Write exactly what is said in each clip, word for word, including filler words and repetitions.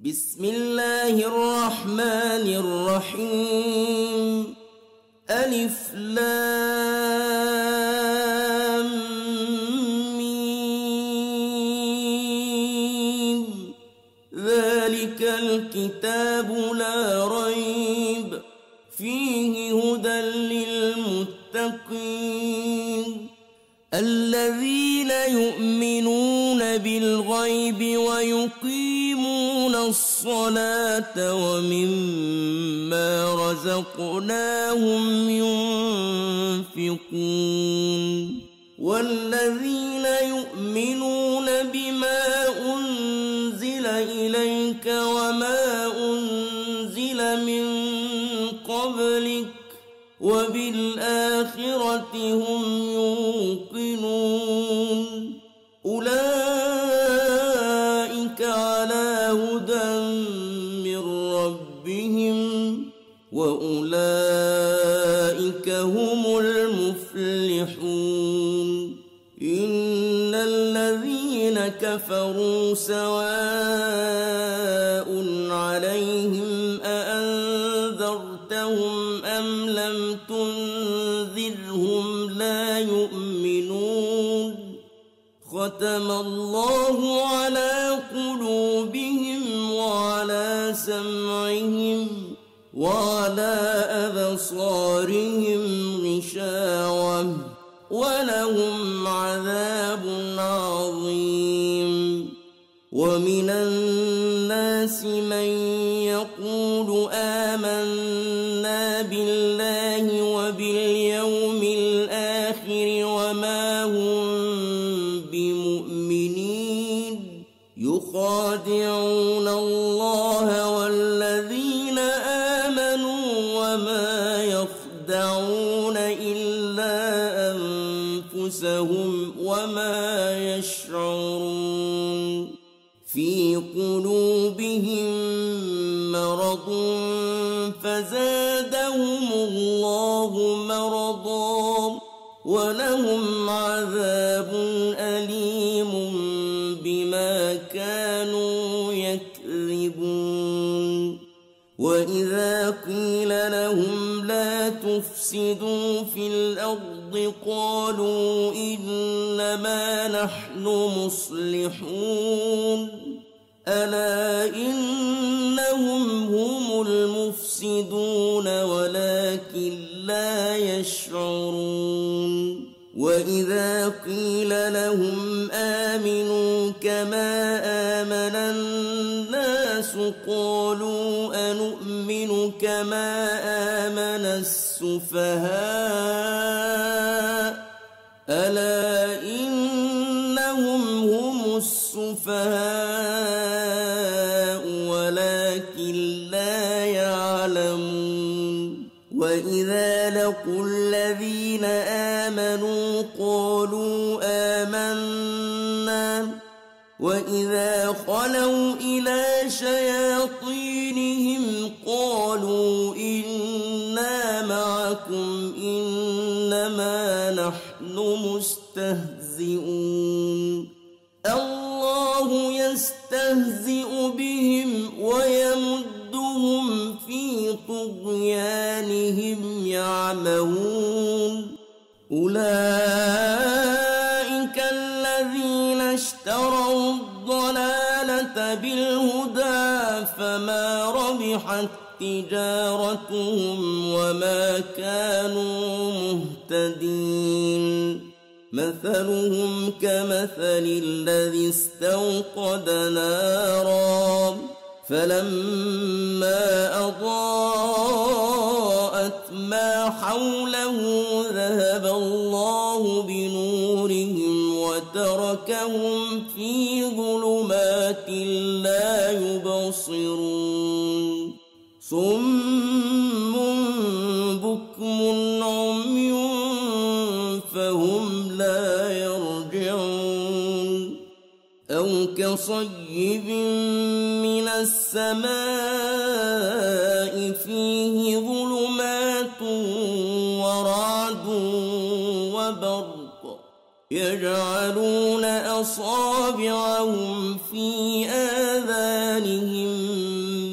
بسم الله الرحمن الرحيم. ألف لام ميم. ذلك الكتاب لا ريب فيه هدى للمتقين الذين يؤمنون بالغيب ويقيمون الصلاة ومما رزقناهم ينفقون والذين يؤمنون بما أنزل إليك وما أنزل من قبلك وبالآخرة هم يوقنون أولئك على هدى من ربهم وأولئك هم المفلحون. إن الذين كفروا سواء عليهم أأنذرتهم أم لم تنذرهم لا يؤمنون ختم الله على قلوبهم وعلى سمعهم وعلى أبصارهم غشاوة ولهم عذاب عظيم. ومن الناس من يقول آمنا بالله وباليوم الآخر وما هم بمؤمنين يخادعون الله والذين آمنوا وما يخدعون إلا أنفسهم وما يشعرون. في قلوبهم مرض فزادهم الله مرضا ولهم عذاب أليم بما كانوا يكذبون. وإذا قيل لهم لا تفسدوا في الأرض قالوا إنما نحن مصلحون ألا إنهم هم المفسدون ولكن لا يشعرون. وإذا قيل لهم آمنوا كما آمن الناس قالوا أنؤمن كما آمن السفهاء ألا إنهم هم السفهاء ولكن لا يعلمون. وإذا لقوا الذين آمنوا قالوا آمنا وإذا خلوا إلى شياطينهم قالوا إنا معكم إنما نحن مستهزئون الله يستهزئ بهم ويمدهم في طغيانهم يعمهون. أولئك الذين اشتروا الضلالة بالهدى فما ربحت تجارتهم وما كانوا مهتدين. مثلهم كمثل الذي استوقد نارا فلما أضاءت ما حوله ذهب الله بنورهم وتركهم في ظلمات لا يبصرون صم بكم عمي فهم لا يرجعون. أو كصيب من السماء فيه ظلمات ورعد وبرق يجعلون أصابعهم في آذانهم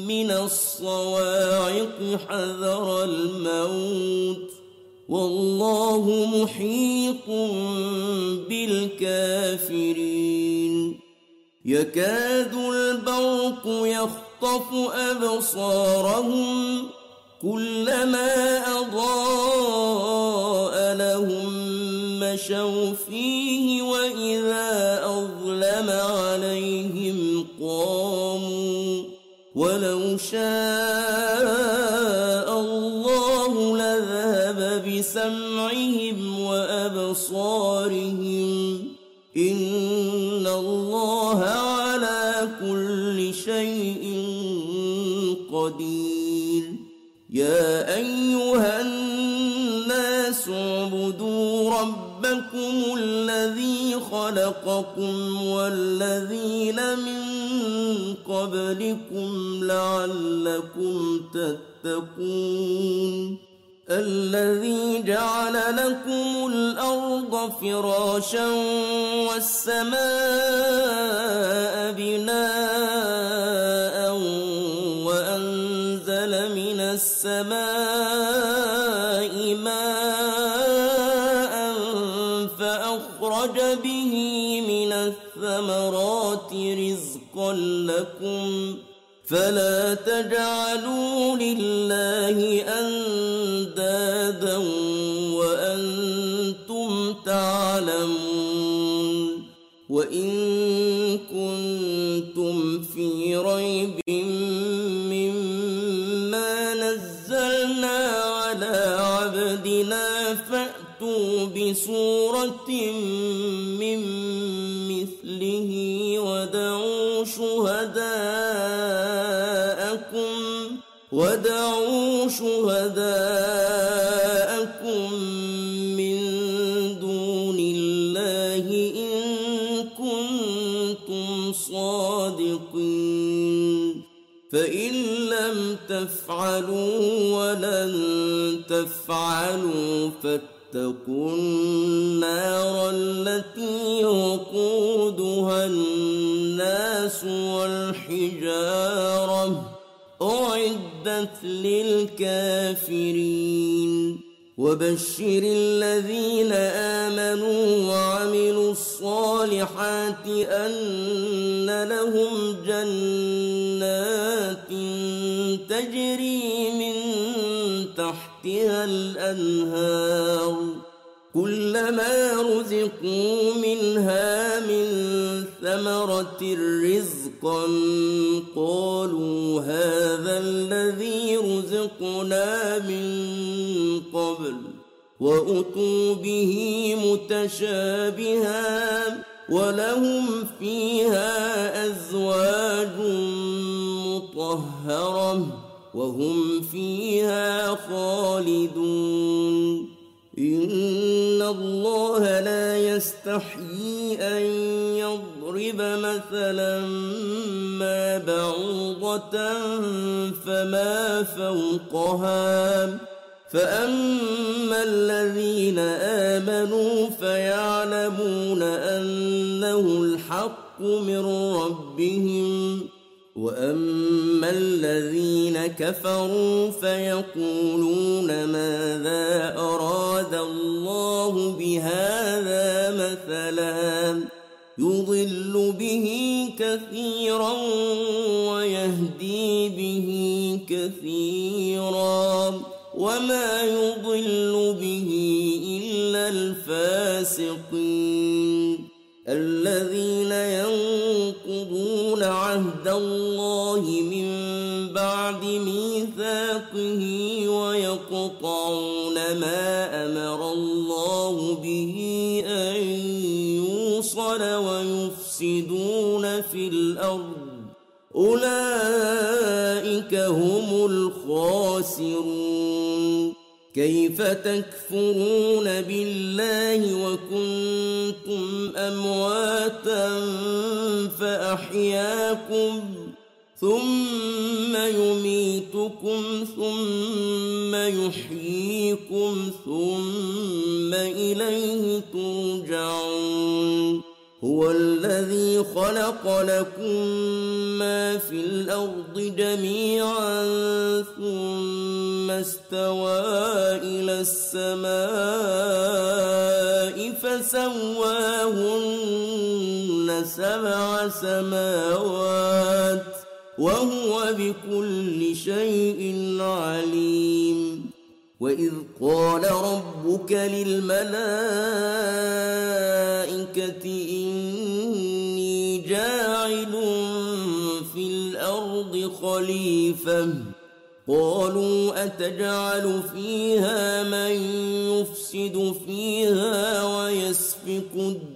من الصواعق حذر الموت والله محيط بالكافرين يكاد البرق يخطف أبصارهم كلما أضاء لهم مشوا فيه وإذا أظلم عليهم قاموا ولو شاء الله لذهب بسمعهم وأبصارهم إن الله على كل شيء قدير يا أيها الناس اعبدوا ربكم الذي خلقكم والذين من قبلكم لعلكم تتقون الذي جعل لكم الأرض فراشا والسماء بناء وأنزل من السماء ماء فأخرج به من الثمرات رزقا لكم فلا تجعلوا لله أندادا وأنتم تعلمون وإن كنتم في ريب مما نزلنا على عبدنا فأتوا بسورة من مثله ودعوا شهداءكم ودعوا شهداءكم من دون الله إن كنتم صادقين فإن لم تفعلوا ولن تفعلوا فاتقوا النار التي وقودها الناس والحجارة أعدت للكافرين وبشر الذين آمنوا وعملوا الصالحات أن لهم جنات تجري من تحتها الأنهار كلما رزقوا منها من ثمرة رزقا قالوا هذا الذي رزقنا من قبل وأتوا به متشابها ولهم فيها أزواج مطهرة وهم فيها خالدون إن الله لا يستحيي أن يضرب مثلا ما بعوضة فما فوقها فأما الذين آمنوا فيعلمون أنه الحق من ربهم وأما الذين كفروا فيقولون ماذا أراد الله بهذا مثلا يضل به كثيرا ويهدي به كثيرا وما يضل به إلا الفاسقين الذين ينقضون عهد الله من بعد ميثاقه ويقطعون ما أمر الله به أن يوصل ويفسدون في الأرض أولئك هم الخاسرون كيف تكفرون بالله وكنتم أمواتا فأحياكم ثم يميتكم ثم يحييكم ثم إليه ترجعون هو هو الذي خلق لكم ما في الأرض جميعا ثم استوى إلى السماء فسواهن سبع سماوات وهو بكل شيء عليم. وإذ قال ربك للملائكة إني جاعل في الأرض خليفة قالوا أتجعل فيها من يفسد فيها ويسفك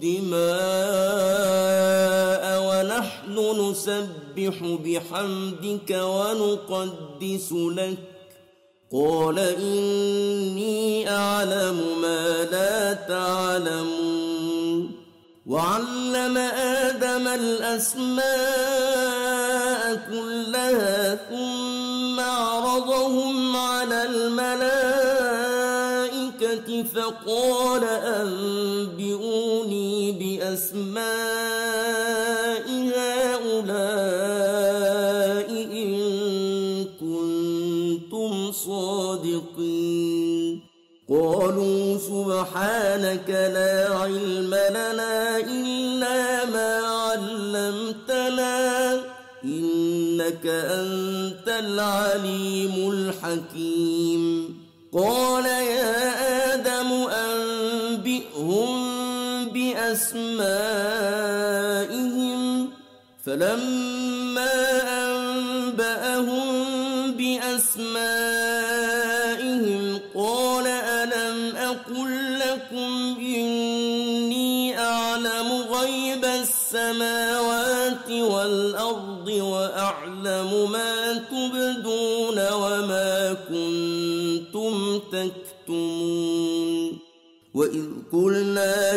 الدماء ونحن نسبح بحمدك ونقدس لك قال إني أعلم ما لا تعلمون. وعلم آدم الأسماء كلها ثم عرضهم على الملائكة فقال أنبئوني بأسماء هؤلاء إن كنتم صادقين. قالوا سبحانك لا علم لنا إلا ما علمتنا إنك أنت العليم الحكيم. قال يا آدم أنبئهم بأسمائهم فلما أنبأهم بأسمائهم قال ألم أقل لكم إني أعلم غيب السماوات والأرض وأعلم ما تبدون وما كنتم تكتمون. وإذ قلنا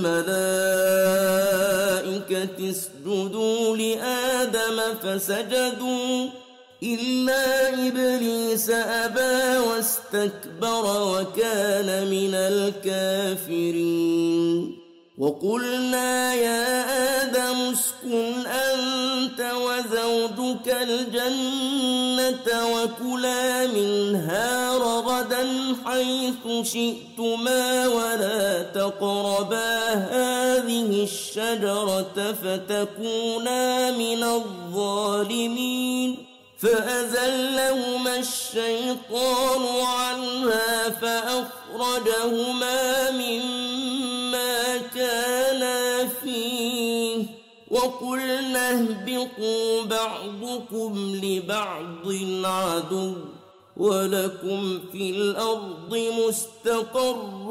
للملائكة اسجدوا لآدم فسجدوا إلا إبليس أبى واستكبر وكان من الكافرين. وقلنا يا آدم اسكن أنت وزوجك الجنة وكلا منها رغدا حيث شئتما ولا تقربا هذه الشجرة فتكونا من الظالمين. فأزلهما الشيطان عنها فأخرجهما مما كانا فيه وقلنا اهبطوا بعضكم لبعض عدو ولكم في الأرض مستقر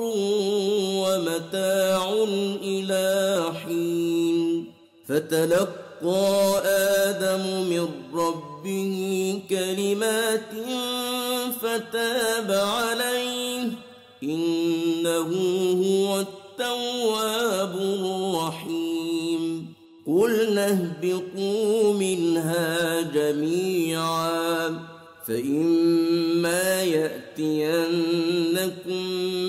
ومتاع إلى حين. فتلقى آدم من ربه كلمات فتاب عليه إنه هو التواب الرحيم. قلنا اهبطوا منها جميعا فإما يأتينكم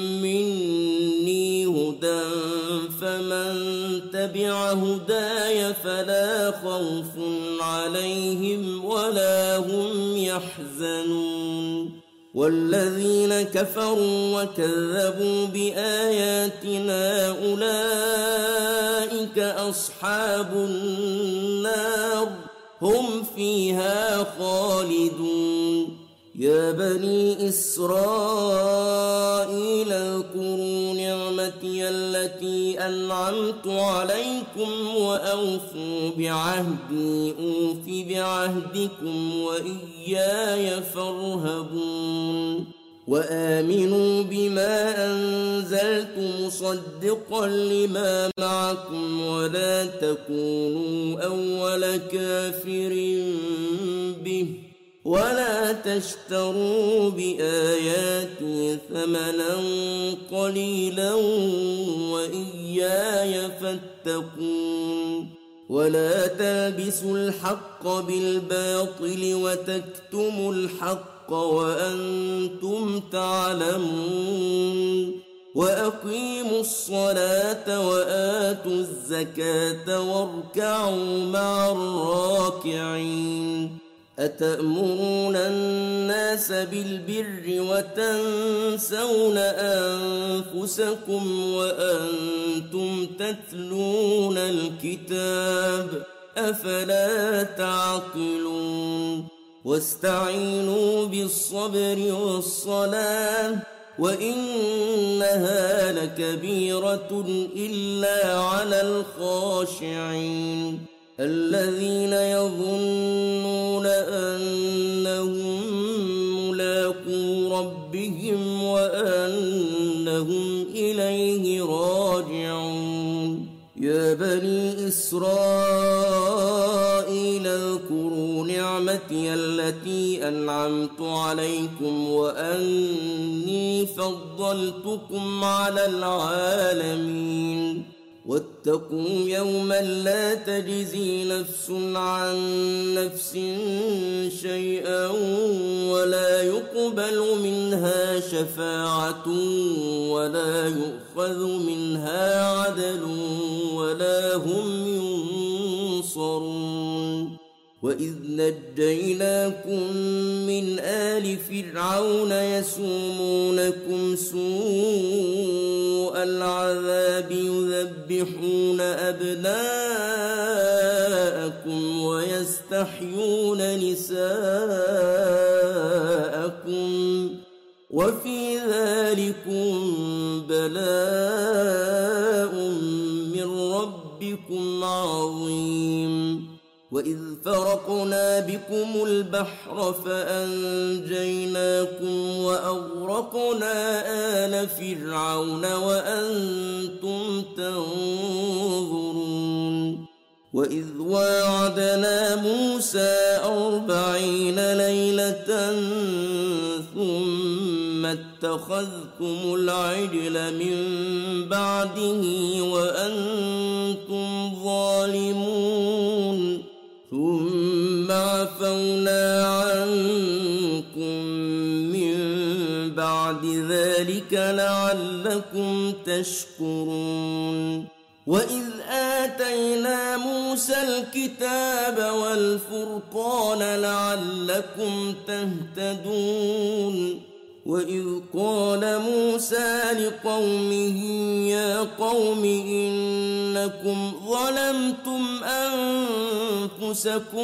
مني هدى فمن تبع هداي فلا خوف عليهم ولا هم يحزنون. والذين كفروا وكذبوا بآياتنا أولئك أصحاب النار هم فيها خالدون. يا بني إسرائيل اذكروا نعمتي التي أنعمت عليكم وأوفوا بعهدي أوف بعهدكم وإياي فارهبون. وآمنوا بما أنزلت مصدقا لما معكم ولا تكونوا أول كافر به ولا تشتروا بآياتي ثمنا قليلا وإياي فاتقون. ولا تلبسوا الحق بالباطل وتكتموا الحق وأنتم تعلمون. وأقيموا الصلاة وآتوا الزكاة واركعوا مع الراكعين أتأمرون الناس بالبر وتنسون أنفسكم وأنتم تتلون الكتاب أفلا تعقلون واستعينوا بالصبر والصلاة وإنها لكبيرة إلا على الخاشعين الذين يظنون أنهم ملاقو ربهم وأنهم إليه راجعون يا بني إسرائيل اذكروا نعمتي التي أنعمت عليكم وأني فضلتكم على العالمين واتقوا يوما لا تجزي نفس عن نفس شيئا ولا يقبل منها شفاعة ولا يؤخذ منها عدل ولا هم ينصرون وإذ نجيناكم من آل فرعون يسومونكم سوء العذاب يذبحون أبناءكم ويستحيون نساءكم وفي ذلكم بلاء من ربكم عظيم وإذ فرقنا بكم البحر فأنجيناكم وأغرقنا آل فرعون وأنتم تنظرون وإذ واعدنا موسى أربعين ليلة ثم اتخذتم العجل من بعده وأنتم ظالمون ثم عفونا عنكم من بعد ذلك لعلكم تشكرون وإذ آتينا موسى الكتاب والفرقان لعلكم تهتدون وإذ قال موسى لقومه يا قوم إنكم ظلمتم أنفسكم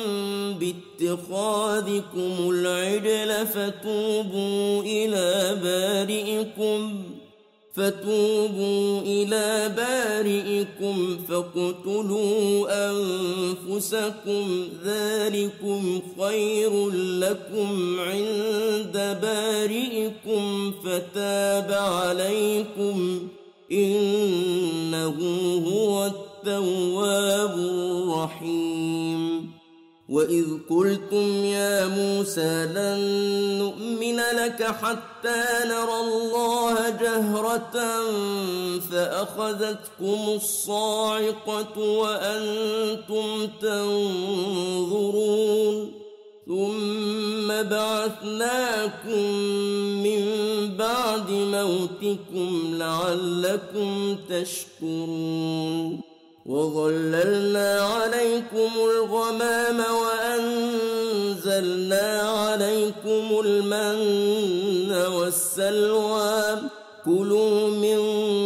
باتخاذكم العجل فتوبوا إلى بارئكم فتوبوا إلى بارئكم فاقتلوا أنفسكم ذلكم خير لكم عند بارئكم فتاب عليكم إنه هو التواب الرحيم وإذ قلتم يا موسى لن نؤمن لك حتى نرى الله جهرة فأخذتكم الصاعقة وأنتم تنظرون ثم بعثناكم من بعد موتكم لعلكم تشكرون وظللنا عليكم الغمام وأنزلنا عليكم المن والسلوى كلوا من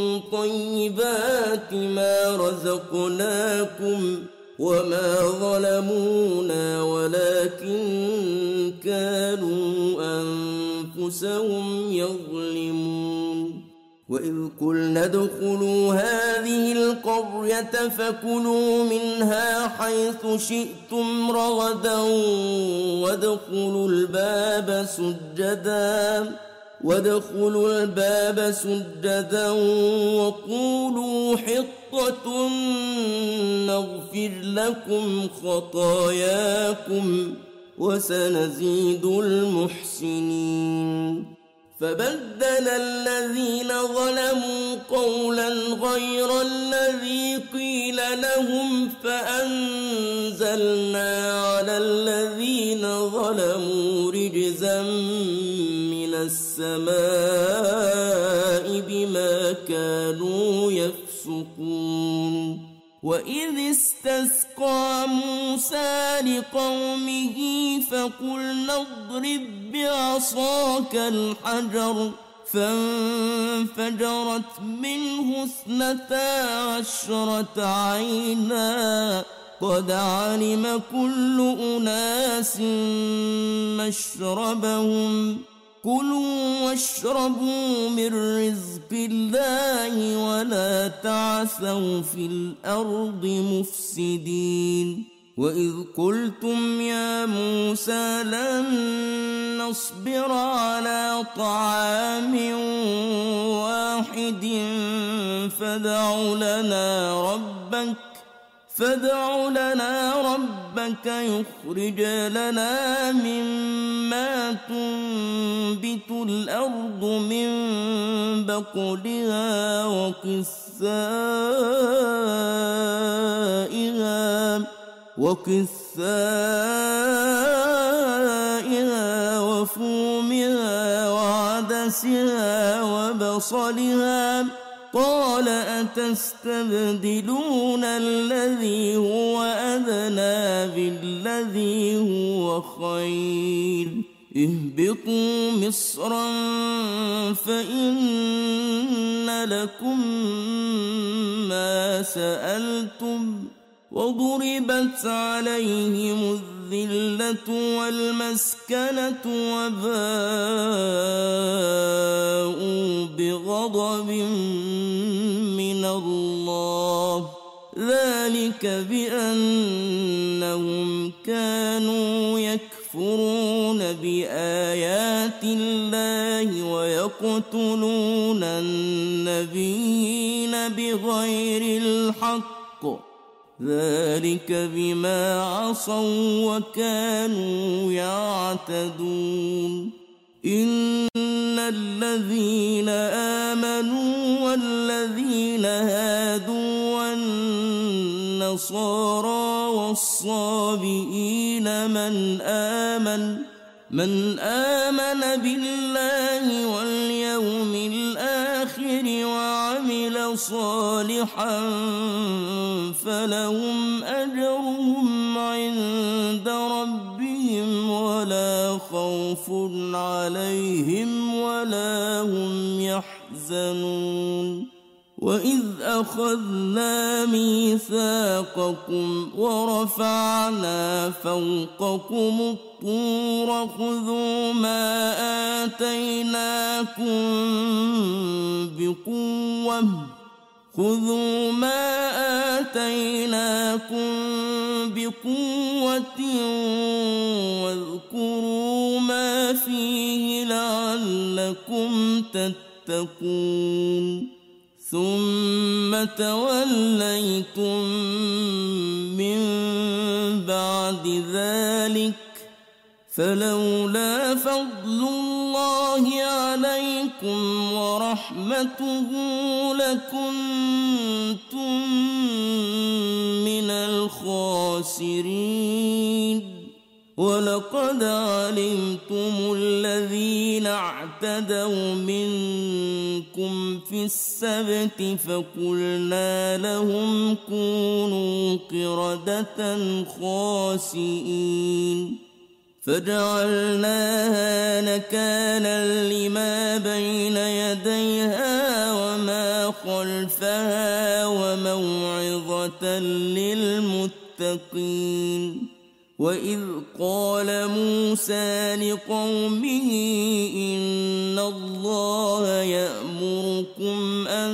طيبات ما رزقناكم وما ظلمونا ولكن كانوا أنفسهم يظلمون وإذ قلنا ادخلوا هذه القرية فكلوا منها حيث شئتم رغدا وادخلوا الباب سجدا وادخلوا الباب سجدا وقولوا حطة نغفر لكم خطاياكم وسنزيد المحسنين فبدل الذين ظلموا قولا غير الذي قيل لهم فأنزلنا على الذين ظلموا رجزا من السماء بما كانوا يفسقون وإذ استسقى موسى لقومه فقلنا اضرب بعصاك الحجر فانفجرت منه اثنتا عشرة عينا قد علم كل أناس مشربهم كلوا واشربوا من رزق الله ولا تعثوا في الأرض مفسدين وإذ قلتم يا موسى لن نصبر على طعام واحد فادع لنا ربك فادع لنا ربك يخرج لنا مما تنبت الأرض من بقلها وقثائها وقثائها وفومها وعدسها وبصلها قال أتستبدلون الذي هو أدنى بالذي هو خير اهبطوا مصرا فإن لكم ما سألتم وضربت عليهم الذلة والمسكنة وباءوا بغضب من الله ذلك بأنهم كانوا يكفرون بآيات الله ويقتلون النبيين بغير الحق ذلك بما عصوا وكانوا يعتدون إن الذين آمنوا والذين هادوا والنصارى والصابئين من آمن من آمن بالله واليوم الآخر وعمل صالحا فلهم أجرهم عند ربهم ولا خوف عليهم ولا هم يحزنون وإذ أخذنا ميثاقكم ورفعنا فوقكم الطور خذوا ما آتيناكم بقوة خذوا ما آتيناكم بقوة واذكروا ما فيه لعلكم تتقون ثم توليتم من بعد ذلك فلولا فضل الله عليكم ورحمته لكنتم من الخاسرين ولقد علمتم الذين اعتدوا منكم في السبت فقلنا لهم كونوا قردة خاسئين فجعلناها نكالا لما بين يديها وما خلفها وموعظة للمتقين وإذ قال موسى لقومه إن الله يأمركم أن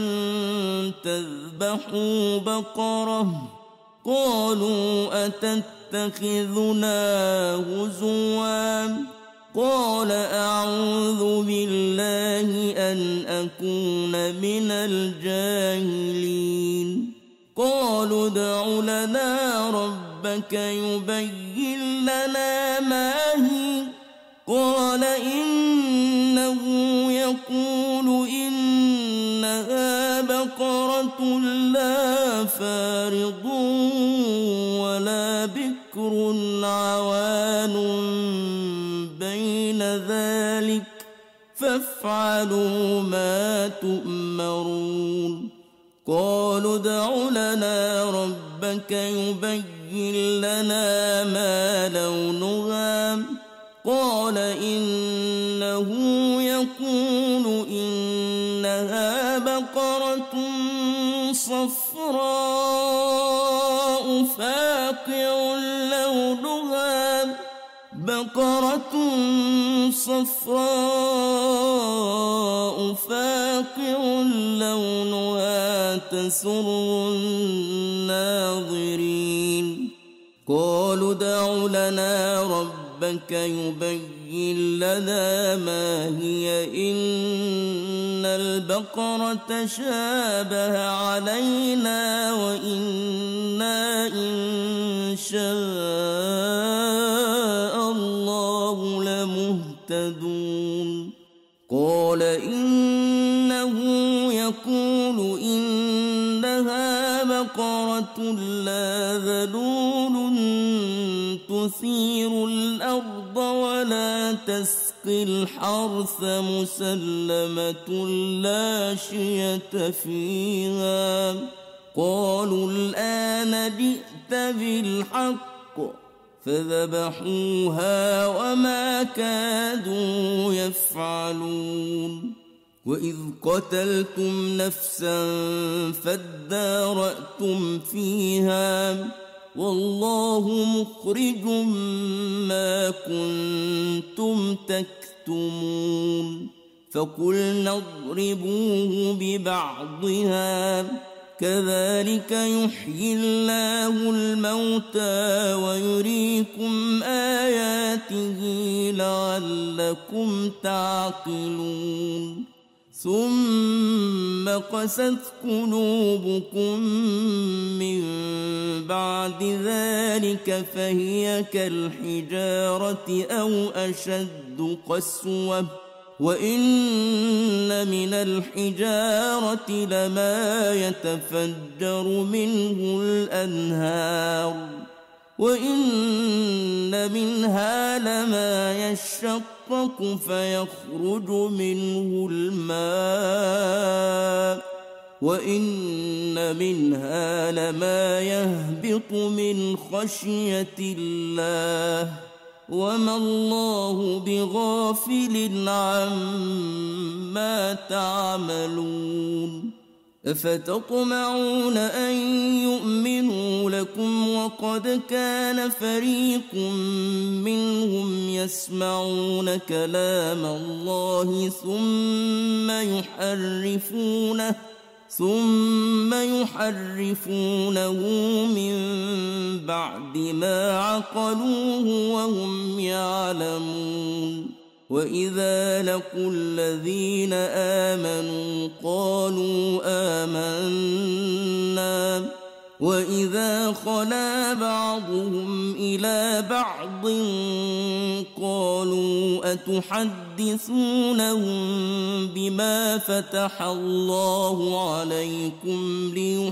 تذبحوا بقرة قالوا أتتخذنا هزوا قال أعوذ بالله أن أكون من الجاهلين قالوا ادع لنا ربك يبين لنا ما هي قال إنه يقول إنها بقرة لا فارض ولا بكر عوان بين ذلك فافعلوا ما تؤمرون قالوا ادع لنا ربك يبين لنا ما لونها قال إنه يقول إنها بقرة صفراء فاقع لونها بقرة صفراء فاقع لونها تسر الناظرين قالوا ادع لنا ربك يبين لنا ما هي إن البقرة شابه علينا وإنا إن شاء الله لمهتدون قال إنه يقول إنها بقرة لا ذلول تثير الأرض ولا تسقي الحرث مسلمة لا شية فيها قالوا الآن جئت بالحق فذبحوها وما كادوا يفعلون وإذ قتلتم نفسا فادارأتم فيها والله مخرج ما كنتم تكتمون فقلنا اضربوه ببعضها كذلك يحيي الله الموتى ويريكم آياته لعلكم تعقلون ثم قست قلوبكم من بعد ذلك فهي كالحجارة أو أشد قسوة وإن من الحجارة لما يتفجر منه الأنهار وإن منها لما يشقق فيخرج منه الماء وإن منها لما يهبط من خشية الله وما الله بغافل عما تعملون أفتطمعون أن يؤمنوا لكم وقد كان فريق منهم يسمعون كلام الله ثم يحرفونه ثم يحرفونه من بعد ما عقلوه وهم يعلمون وإذا لقوا الذين آمنوا قالوا آمنا وإذا خلا بعضهم إلى بعض قالوا أتحدثونهم بما فتح الله عليكم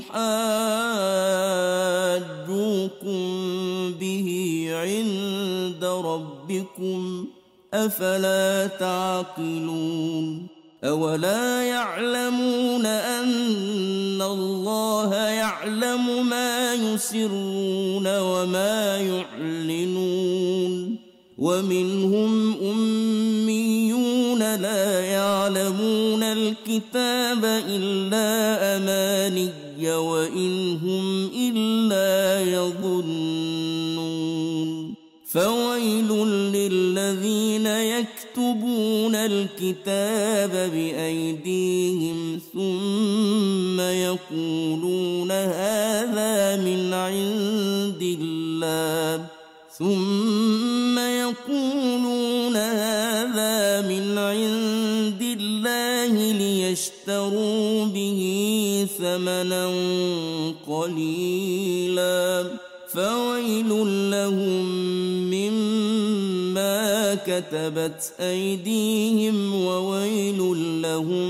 ليحاجوكم به عند ربكم أفلا تعقلون أولا يعلمون أن الله يعلم ما يسرون وما يعلنون ومنهم أميون لا يعلمون الكتاب إلا أماني وإن هم إلا يظنون فويل للذين يكتبون الكتاب بأيديهم ثم يقولون هذا من عند الله ثم يقولون هذا من عند الله ليشتروا به ثمنا قليلا فويل لهم مما كتبت أيديهم وويل لهم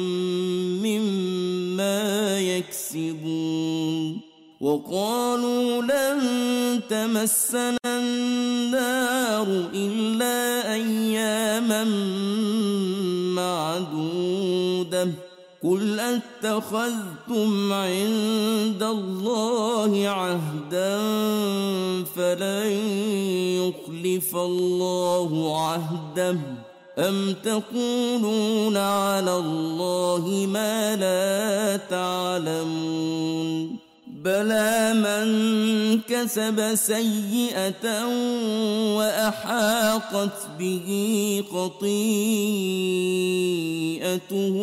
مما يكسبون وقالوا لن تمسنا النار إلا أياما معدودة قل أتخذتم عند الله عهدا فلن يخلف الله عهده أم تقولون على الله ما لا تعلمون بلى من كسب سيئة وأحاطت به خطيئته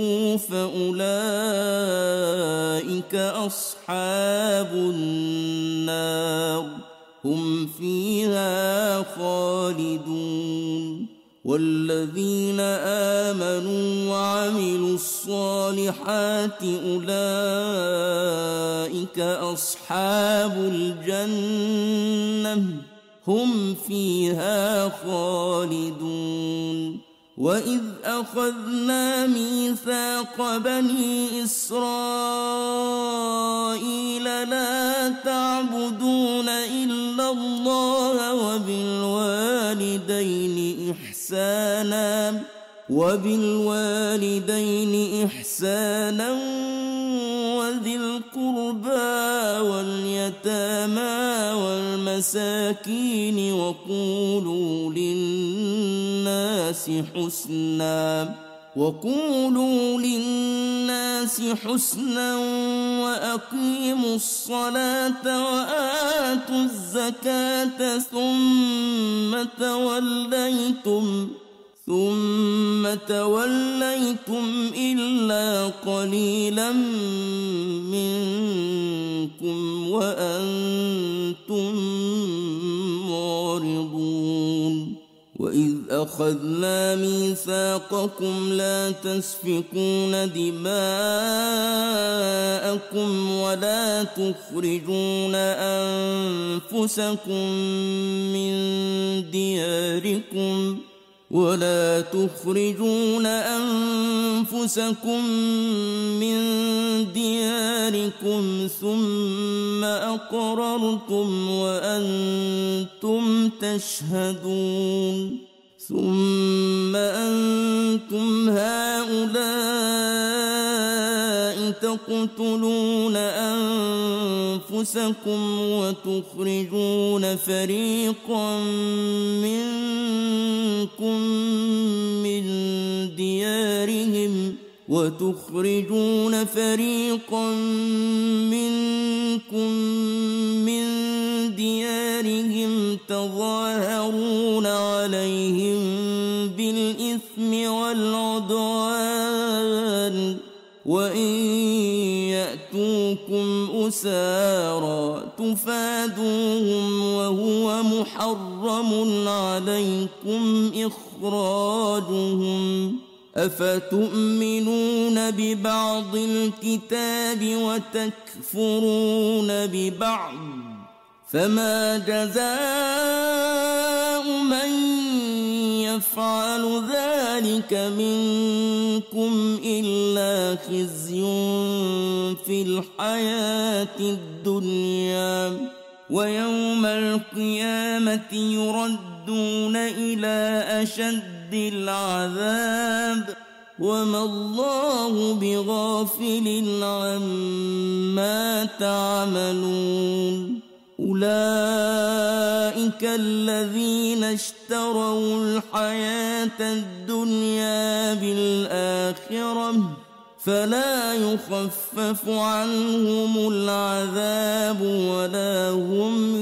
فأولئك أصحاب النار هم فيها خالدون والذين آمنوا وعملوا الصالحات أولئك أصحاب الجنة هم فيها خالدون وإذ أخذنا ميثاق بني إسرائيل لا تعبدون إلا الله وبالوالدين إحسانا وبالوالدين إحسانا وذي القربى واليتامى والمساكين وقولوا للناس حسنا وقولوا للناس حسنا وأقيموا الصلاة وآتوا الزكاة ثم توليتم ثم توليتم إلا قليلا منكم وأنتم معرضون وإذ أخذنا ميثاقكم لا تسفكون دماءكم ولا تخرجون أنفسكم من دياركم ولا تخرجون أنفسكم من دياركم ثم أقررتم وأنتم تشهدون ثم أنتم هؤلاء تقتلون أنفسكم وتخرجون فريقا منكم من ديارهم وتخرجون فريقا منكم من ديارهم تظاهرون عليهم بالإثم والعدوان وإن يأتوكم أسارى تفادوهم وهو محرم عليكم إخراجهم أفتؤمنون ببعض الكتاب وتكفرون ببعض فما جزاء من يفعل ذلك منكم إلا خزي في الحياة الدنيا ويوم القيامة يردون إلى أشد العذاب وما الله بغافل عما تعملون أولئك الذين اشتروا الحياة الدنيا بالآخرة فلا يخفف عنهم العذاب ولا هم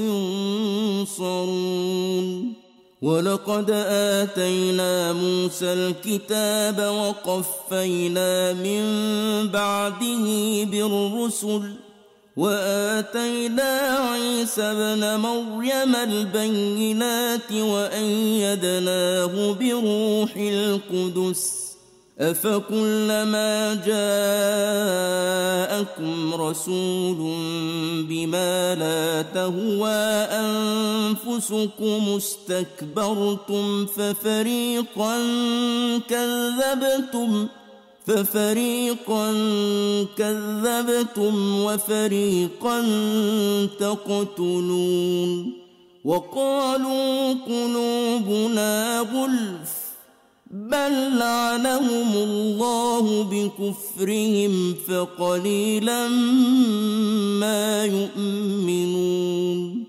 ينصرون ولقد آتينا موسى الكتاب وقفينا من بعده بالرسل وآتينا عيسى ابن مريم البينات وأيدناه بروح القدس أفكلما جاءكم رسول بما لا تهوى أنفسكم استكبرتم ففريقا كذبتم ففريقا كذبتم وفريقا تقتلون وقالوا قلوبنا غلف بل لعنهم الله بكفرهم فقليلا ما يؤمنون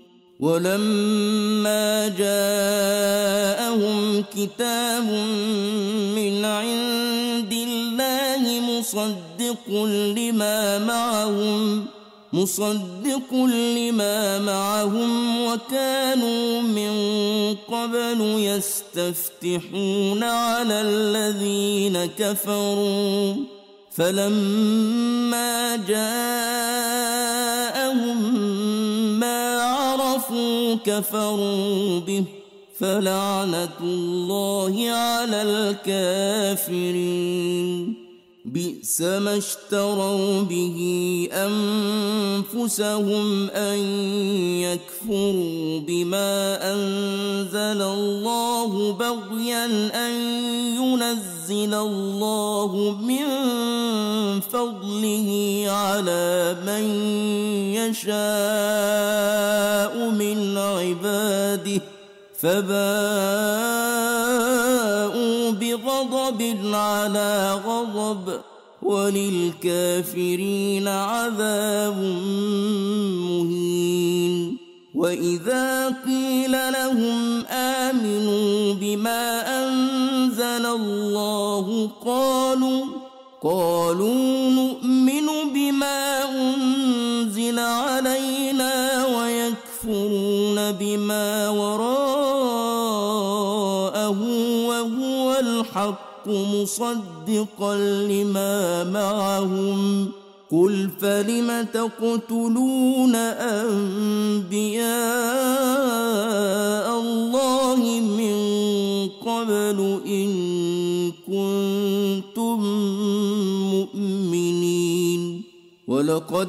ولما جاءهم كتاب من عند الله مصدق لما معهم مصدق لما معهم وكانوا من قبل يستفتحون على الذين كفروا فلما جاءهم ما عرفوا كفروا به فلعنة الله على الكافرين بئس ما اشتروا به أنفسهم أن يكفروا بما أنزل الله بغيا أن ينزل الله من فضله على من يشاء من عباده فباءوا بغضب على غضب وللكافرين عذاب مهين وإذا قيل لهم آمنوا بما أنزل الله قالوا قالوا نؤمن بما أنزل علينا ويكفرون بما وراءه وهو الحق مصدقا لما معهم قل فلم تقتلون أنبياء الله من قبل إن كنتم مؤمنين ولقد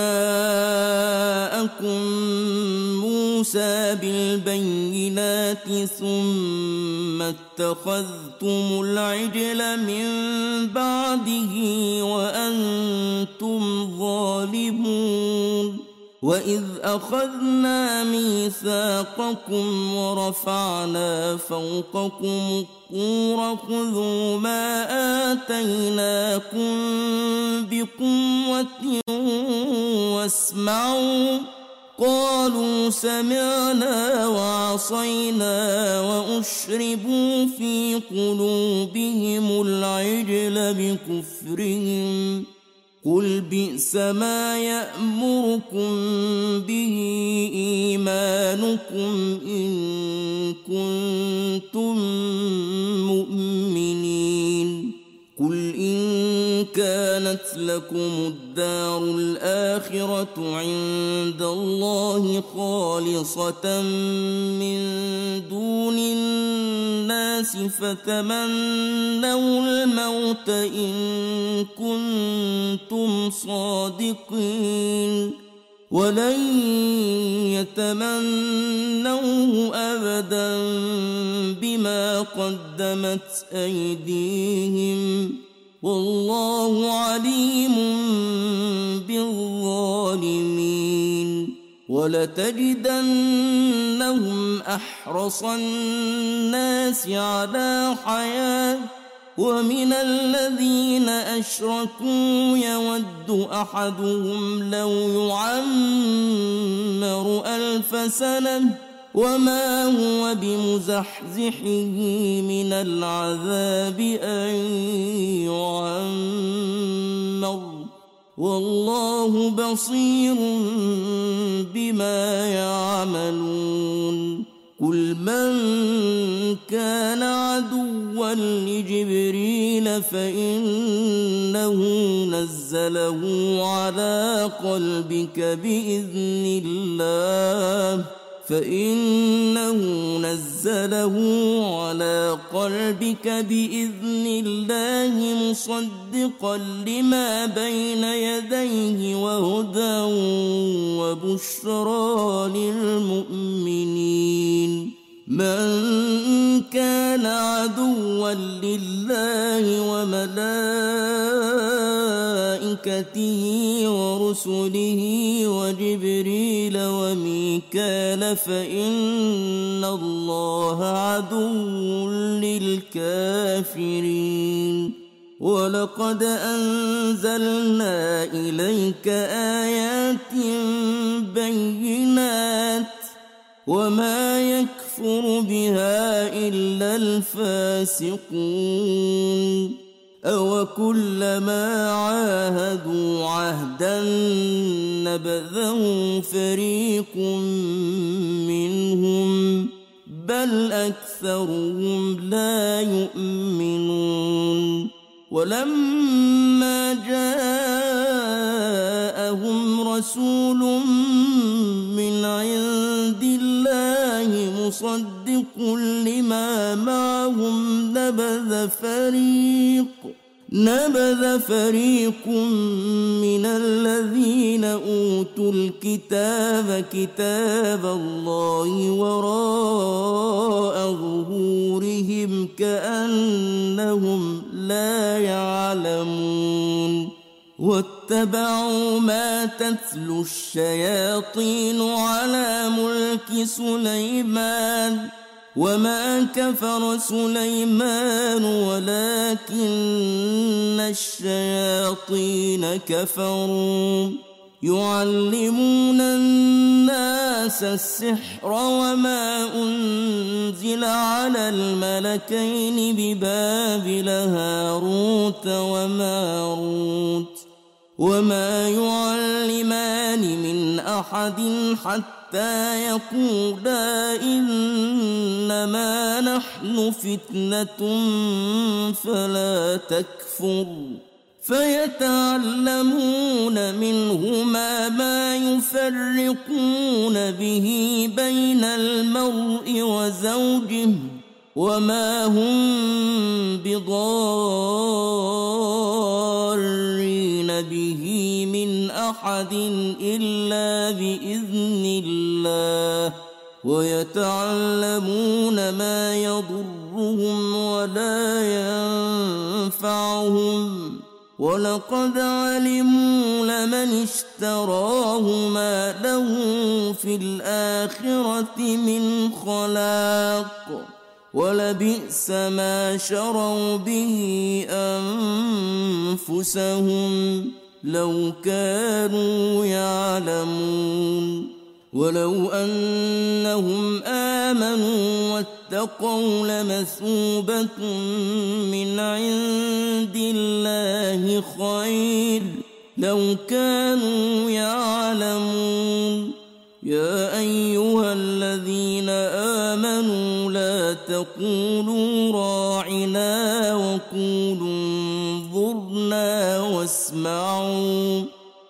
جاءكم موسى بالبينات ثم اتخذتم العجل من بعده وأنتم ظالمون وإذ أخذنا ميثاقكم ورفعنا فوقكم الطور خذوا ما آتيناكم بقوة واسمعوا قالوا سمعنا وعصينا وأشربوا في قلوبهم العجل بكفرهم قل بئس ما يأمركم به إيمانكم إن كنتم مؤمنين قل إن كانت لكم الدار الآخرة عند الله خالصة من دون الناس فتمنوا الموت إن كنتم صادقين ولن يتمنوه أبدا بما قدمت أيديهم والله عليم بالظالمين ولتجدنهم أحرص الناس على حياة ومن الذين أشركوا يود أحدهم لو يعمر ألف سنة وما هو بمزحزحه من العذاب أن يعمر والله بصير بما يعملون قل من كان عدوا لجبريل فإنه نزله على قلبك بإذن الله فإنه نزله على قلبك بإذن الله مصدقا لما بين يديه وهدى وبشرى للمؤمنين من كان عدوا لله وملائكته ورسله وجبريل وميكال فإن الله عدو للكافرين ولقد أنزلنا إليك آيات بينات وما يكفر بها إلا الفاسقون أو كلما عاهدوا عهدا نبذه فريق منهم بل أكثرهم لا يؤمنون ولما جاءهم رسول من عند الله مصدق لما معهم نبذ فريق نبذ فريق من الذين أوتوا الكتاب كتاب الله وراء ظهورهم كأنهم لا يعلمون واتبعوا ما تتلو الشياطين على ملك سليمان وما كفر سليمان ولكن الشياطين كفروا يعلمون الناس السحر وما أنزل على الملكين ببابل هاروت وماروت وما يعلمان من أحد حتى يقولا إنما نحن فتنة فلا تكفر فيتعلمون منهما ما يفرقون به بين المرء وزوجه وما هم بضارين به من أحد إلا بإذن الله ويتعلمون ما يضرهم ولا ينفعهم ولقد علموا لمن اشتراه ما له في الآخرة من خلاق ولبئس ما شروا به أنفسهم لو كانوا يعلمون ولو أنهم آمنوا واتقوا لمثوبة من عند الله خير لو كانوا يعلمون يا أيها الذين آمنوا لا تقولوا راعنا وقولوا انظرنا واسمعوا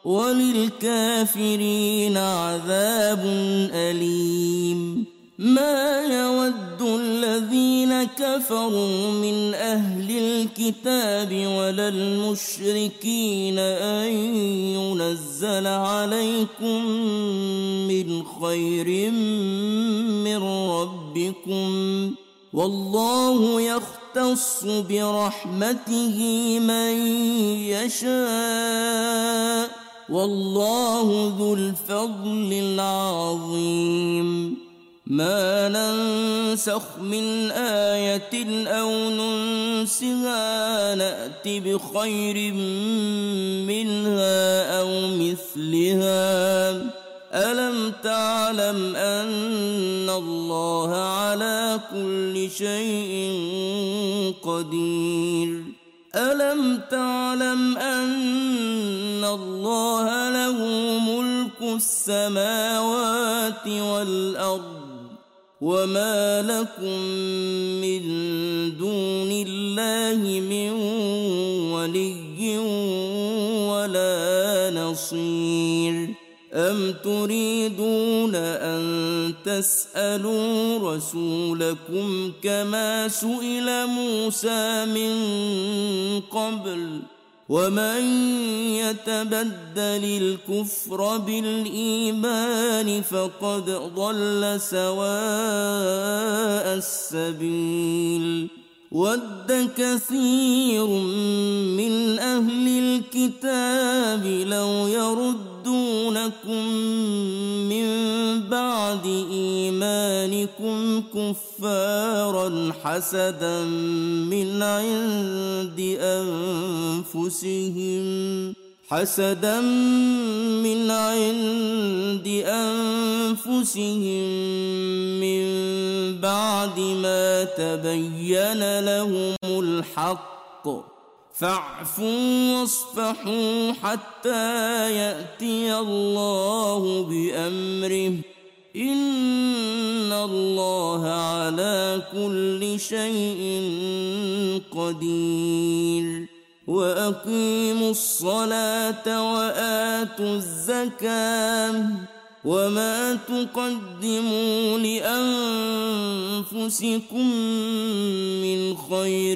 وللكافرين عذاب أليم ما يود الذين كفروا من أهل الكتاب ولا المشركين أن ينزل عليكم من خير من ربكم والله يختص برحمته من يشاء والله ذو الفضل العظيم ما ننسخ من آية أو ننسها نأت بخير منها أو مثلها ألم تعلم أن الله على كل شيء قدير ألم تعلم أن الله له ملك السماوات والأرض وما لكم من دون الله من ولي ولا نصير أم تريدون أن تسألوا رسولكم كما سئل موسى من قبل ومن يتبدل الكفر بالإيمان فقد ضل سواء السبيل ود كثير من أهل الكتاب لو يردونكم من بعد إيمانكم كفارا حسدا من عند أنفسهم حسدا من عند أنفسهم من بعد ما تبين لهم الحق فاعفوا واصفحوا حتى يأتي الله بأمره إن الله على كل شيء قدير وأقيموا الصلاة وآتوا الزكاة وما تقدموا لأنفسكم من خير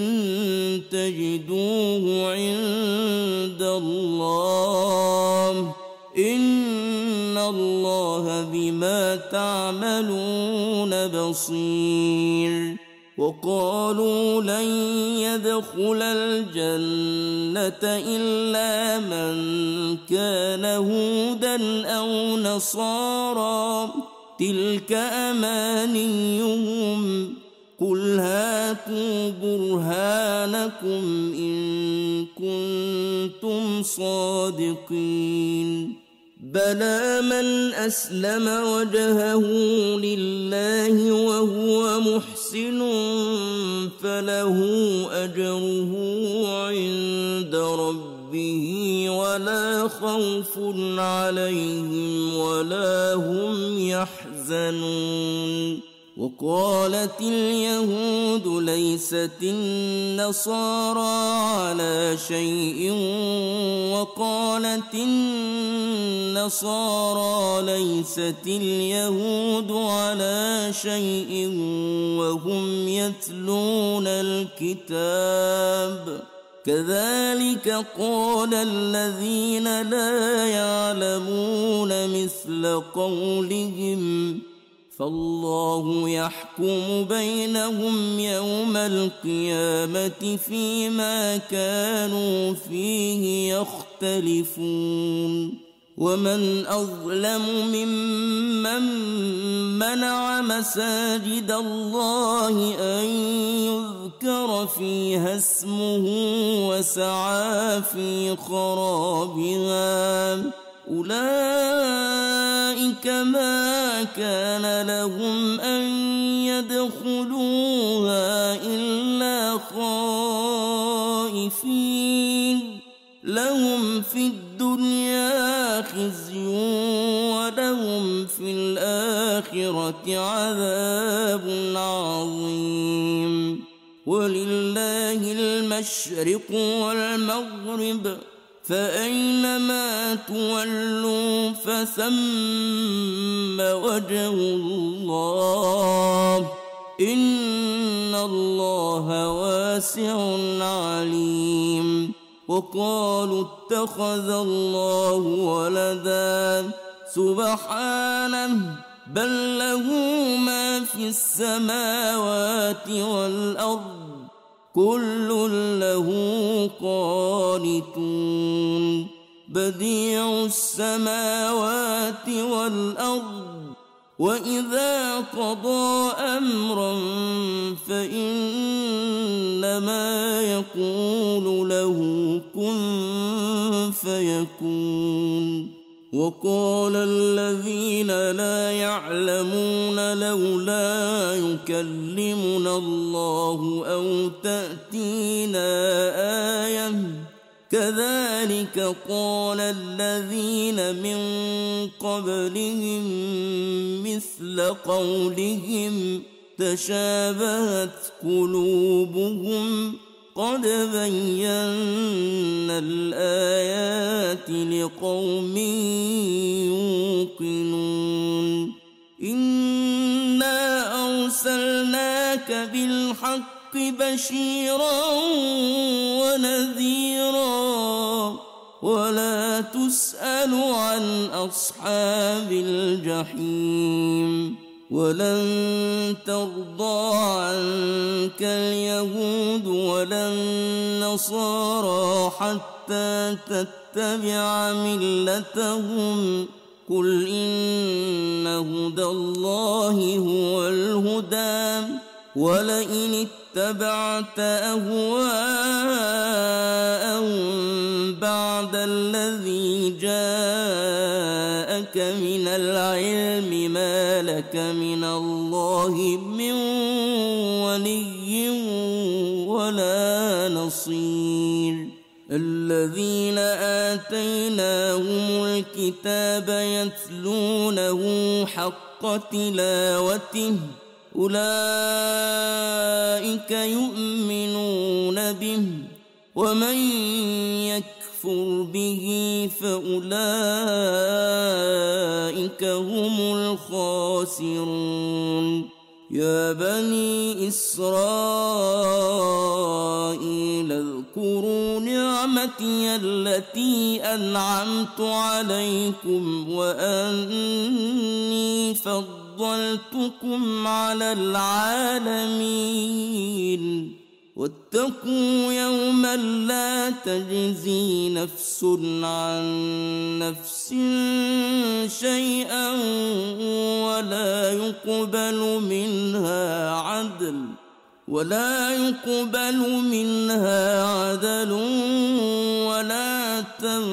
تجدوه عند الله إن الله بما تعملون بصير وقالوا لن يدخل الجنة إلا من كان هودا أو نصارى تلك أمانيهم قل هاتوا برهانكم إن كنتم صادقين بلى من أسلم وجهه لله وهو محسن فله أجره عند ربه ولا خوف عليهم ولا هم يحزنون وقالت اليهود ليست النصارى على شيء وقالت النصارى ليست اليهود على شيء وهم يتلون الكتاب كذلك قال الذين لا يعلمون مثل قولهم فالله يحكم بينهم يوم القيامة فيما كانوا فيه يختلفون ومن أظلم ممن منع مساجد الله أن يذكر فيها اسمه وسعى في خرابها أولئك ما كان لهم أن يدخلوها إلا خائفين لهم في الدنيا خزي ولهم في الآخرة عذاب عظيم ولله المشرق والمغرب فأينما تولوا فثم وجه الله إن الله واسع عليم وقالوا اتخذ الله ولدا سبحانه بل له ما في السماوات والأرض كل له قانتون بديع السماوات والأرض وإذا قضى أمرا فإنما يقول له كن فيكون وقال الذين لا يعلمون لولا يكلمنا الله أو تأتينا آية كذلك قال الذين من قبلهم مثل قولهم تشابهت قلوبهم قد بينا الآيات لقوم يوقنون إنا أرسلناك بالحق بشيرا ونذيرا ولا تسأل عن أصحاب الجحيم ولن ترضى عنك اليهود ولا النصارى حتى تتبع ملتهم قل إن هدى الله هو الهدى ولئن اتبعت أهواءهم بعد الذي جاءك من العلم ما لك من الله من ولي ولا نصير الذين آتيناهم الكتاب يتلونه حق تلاوته أولئك يؤمنون به ومن يكفر به فأولئك هم الخاسرون يا بني إسرائيل اذكروا نعمتي التي أنعمت عليكم وأني فضلتكم على العالمين واتقوا يوما لا تجزي نفس عن نفس شيئا ولا يقبل منها عدل ولا يقبل منها عدل ولا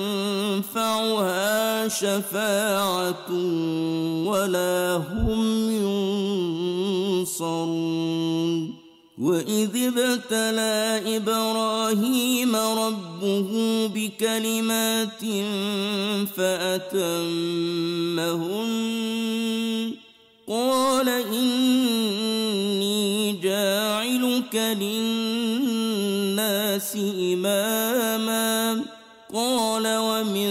تنفعها شفاعة ولا هم ينصرون وإذ ابتلى إبراهيم ربه بكلمات فأتمهن قال إني جاعلك للناس إماما قال ومن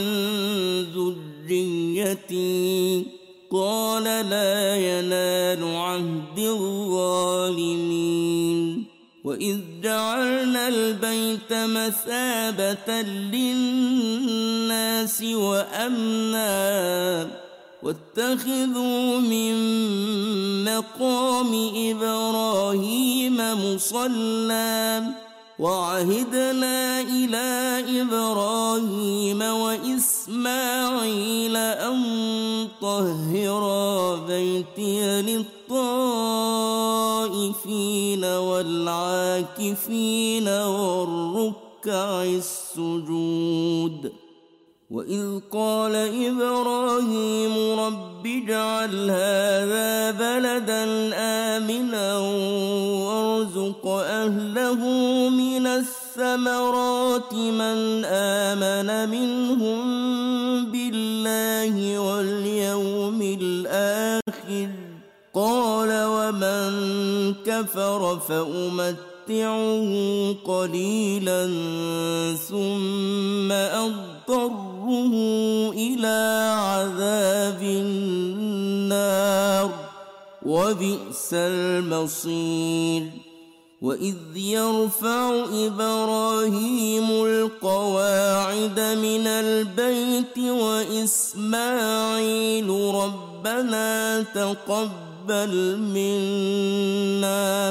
ذريتي قال لا ينال عهد الظالمين وإذ جعلنا البيت مثابة للناس وأمنا واتخذوا من مقام إبراهيم مصلى وعهدنا إلى إبراهيم وإسماعيل أن طهرا بيتي للطائفين والعاكفين والركع السجود وإذ قال إبراهيم رب اجعل هذا بلدا آمنا وارزق أهله من الثمرات من آمن منهم بالله واليوم الآخر قال ومن كفر فأمتعه قليلا ثم أضطره إلى عذاب النار وبئس المصير وإذ يرفع إبراهيم القواعد من البيت وإسماعيل ربنا تقبل منا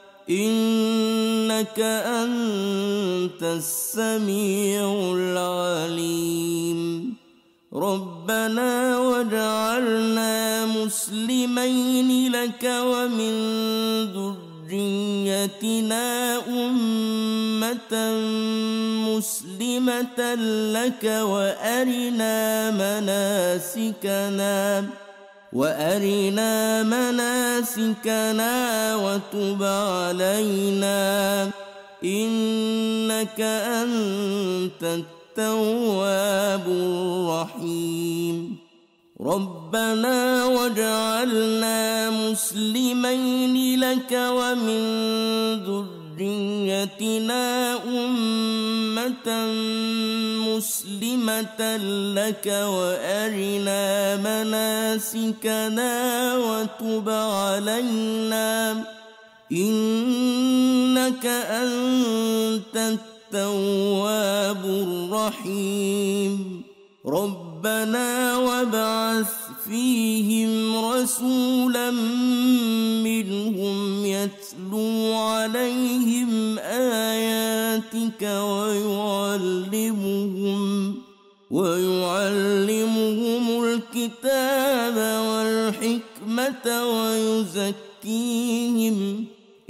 إنك أنت السميع العليم ربنا واجعلنا مسلمين لك ومن ذريتنا أمة مسلمة لك وأرنا مناسكنا وأرنا مناسكنا وتب علينا إنك أنت التواب الرحيم ربنا واجعلنا مسلمين لك ومن ذريتنا أمة مسلمة لك وأرنا مناسكنا وتب علينا إنك أنت التواب الرحيم ربنا وابعث فيهم رسولا منهم يتلو عليهم آياتك ويعلمهم ويعلمهم الكتاب والحكمة ويزكيهم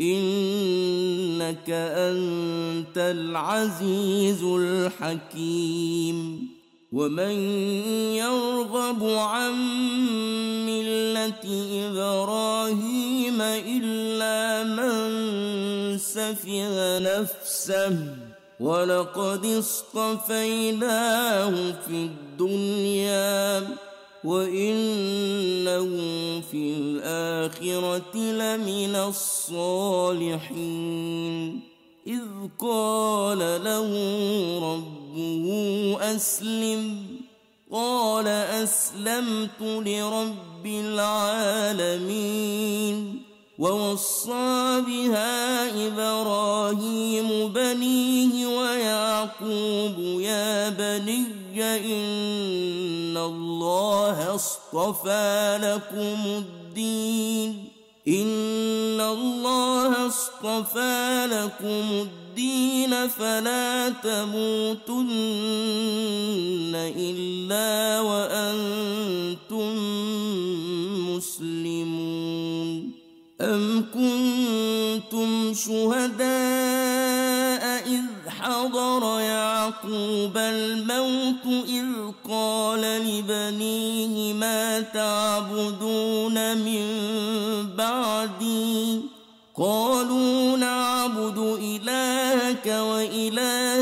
إنك أنت العزيز الحكيم. ومن يرغب عن ملة إبراهيم إلا من سفه نفسه ولقد اصطفيناه في الدنيا وإنه في الآخرة لمن الصالحين. إذ قال له ربه أسلم قال أسلمت لرب العالمين. ووصى بها إبراهيم بنيه ويعقوب يا بني إن الله اصطفى لكم الدين إن الله اصطفى لكم الدين فلا تموتن إلا وأنتم مسلمون. أم كنتم شهداء إذ حضر يعقوب الموت إذ قال لبنيه ما تعبدون من بعدي قالوا نعبد إلهك وإله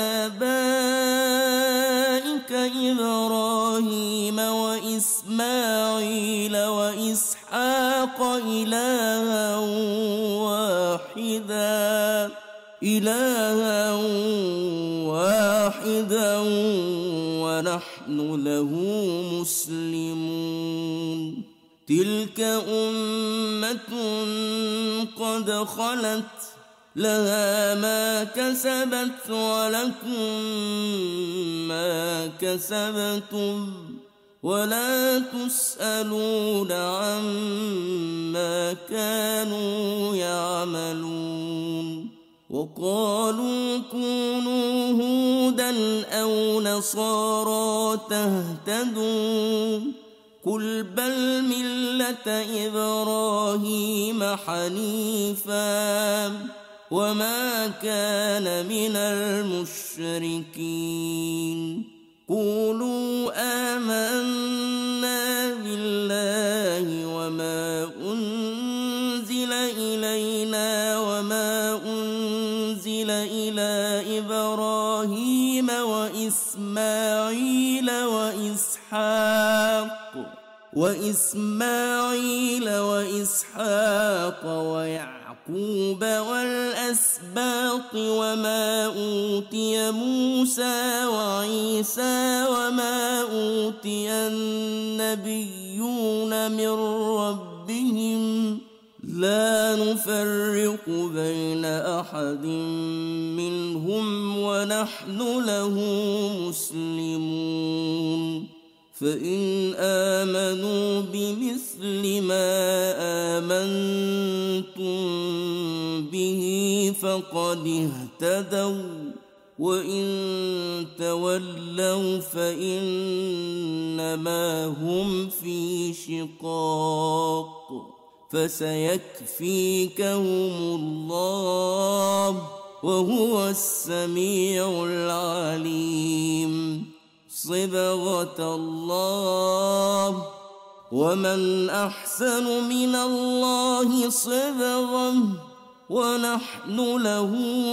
آبائك إبراهيم وإسماعيل وإسحاق إلها واحدا إلها واحدا ونحن له مسلمون. تلك أمة قد خلت لها ما كسبت ولكم ما كسبتم ولا تسألون عما كانوا يعملون. وقالوا كونوا هودا أو نصارى تهتدوا قل بل ملة إبراهيم حنيفا وما كان من المشركين. قولوا آمنا بالله وما أنزل إلينا وما أنزل إلى إبراهيم وإسماعيل وإسحاق وإسماعيل وإسحاق ويعقوب والأسباط وما أوتي موسى وعيسى وما أوتي النبيون من ربهم لا نفرق بين أحد منهم ونحن له مسلمون. فإن آمنوا بمثل ما آمنتم به فقد اهتدوا وإن تولوا فإنما هم في شقاق فسيكفيكهم الله وهو السميع العليم. صبغة الله ومن أحسن من الله صبغة ونحن له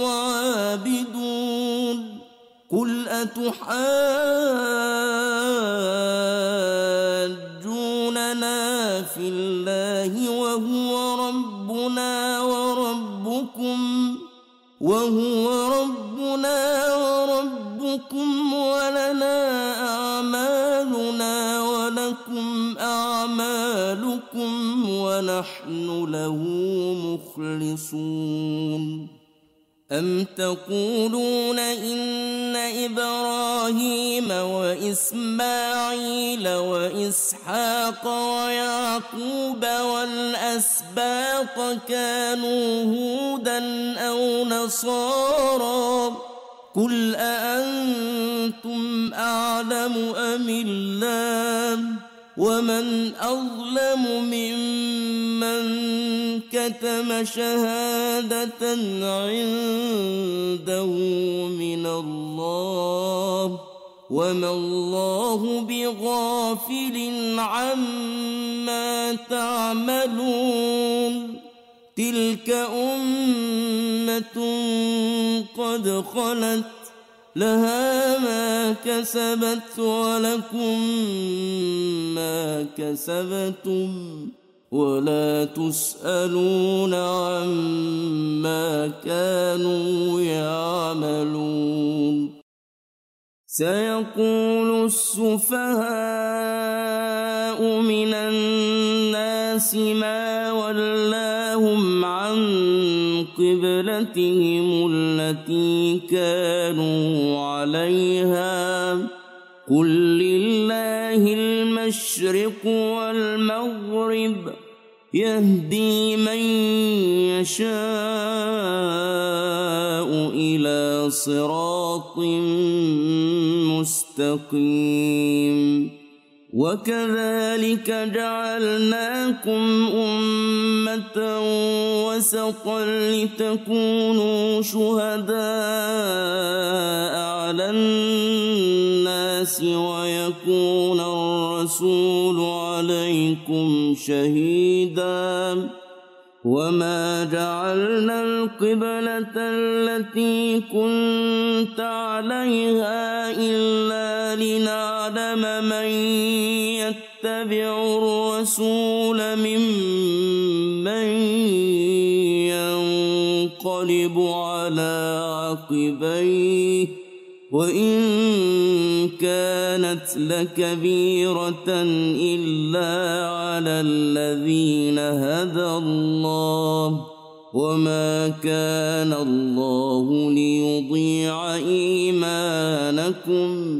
عابدون. قل أتحاجوننا في الله وهو ربنا وربكم وهو ربنا وربكم ولنا أعمالنا ولكم أعمالكم ونحن له مخلصون. أم تقولون إن إبراهيم وإسماعيل وإسحاق ويعقوب والأسباط كانوا هودا أو نصارى قل أأنتم أعلم أم الله ومن أظلم ممن كتم شهادة عنده من الله وما الله بغافل عما تعملون تلك أمة قد خلت لها ما كسبت ولكم ما كسبتم ولا تسألون عما كانوا يعملون سيقول السفهاء من الناس ما ولاهم عن قبلتهم التي كانوا عليها قل لله المشرق والمغرب يهدي من يشاء إلى صراط مستقيم وكذلك جعلناكم أمة وسطا لتكونوا شهداء على الناس ويكون الرسول عليكم شهيدا وما جعلنا القبلة التي كنت عليها إلا لنعلم من يتبع الرسول ممن ينقلب على عقبيه وإن كانت لكبيرة إلا على الذين هدى الله وما كان الله ليضيع إيمانكم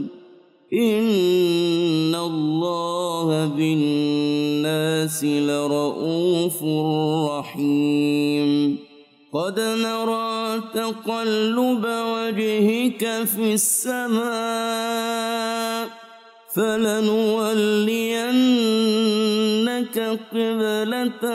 إن الله بالناس لرؤوف رحيم قد نرى تقلب وجهك في السماء فلنولينك قبلة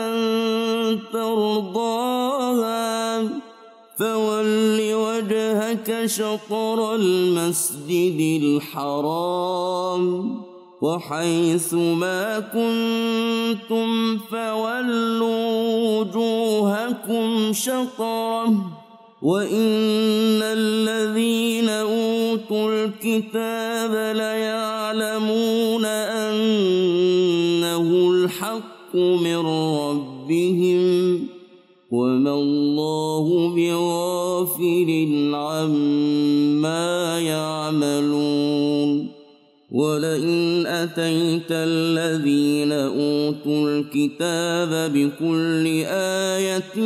ترضاها فول وجهك شطر المسجد الحرام وحيث ما كنتم فولوا وجوهكم شطره وإن الذين أوتوا الكتاب ليعلمون أنه الحق من ربهم وما الله بغافل عما يعملون ولئن أتيت الذين أوتوا الكتاب بكل آية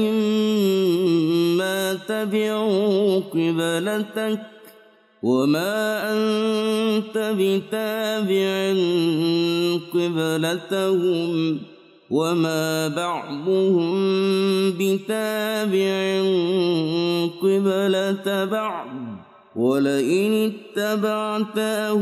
ما تبعوا قبلتك وما أنت بتابع قبلتهم وما بعضهم بتابع قبلة بعض ولئن اتبعت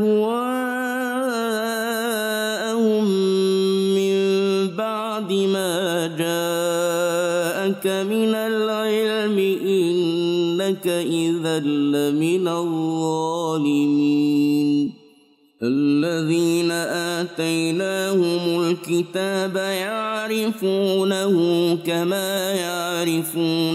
أهواءهم من بعد ما جاءك من العلم إنك إذا لمن الظالمين الذين آتيناهم الكتاب يعرفونه كما يعرفون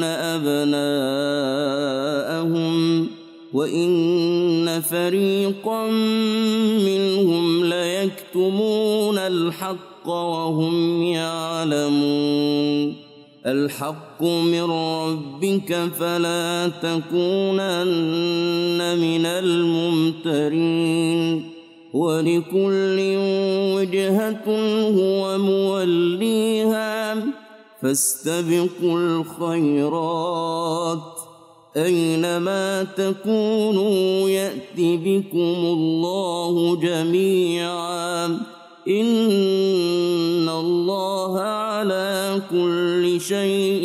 أبناءهم وإن فريقا منهم ليكتمون الحق وهم يعلمون الحق من ربك فلا تكونن من الممترين ولكل وجهة هو موليها فاستبقوا الخيرات أينما تكونوا يأت بكم الله جميعا إن الله على كل شيء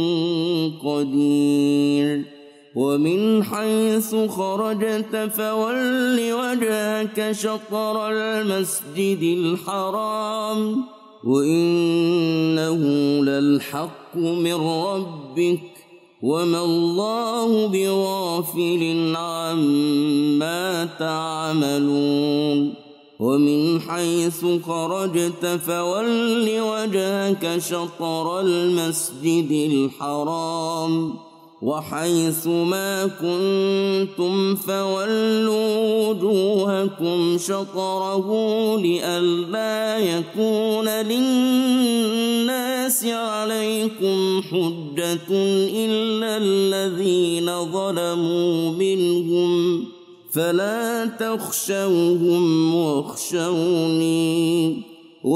قدير ومن حيث خرجت فول وجهك شطر المسجد الحرام وإنه للحق من ربك وما الله بغافل عما تعملون ومن حيث خرجت فول وجهك شطر المسجد الحرام وحيث ما كنتم فولوا وجوهكم شطره لئلا يكون للناس عليكم حجة إلا الذين ظلموا منهم فلا تخشوهم واخشوني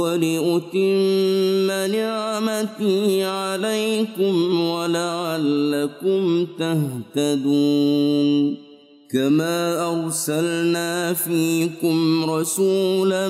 ولأتم نعمتي عليكم ولعلكم تهتدون كما أرسلنا فيكم رسولا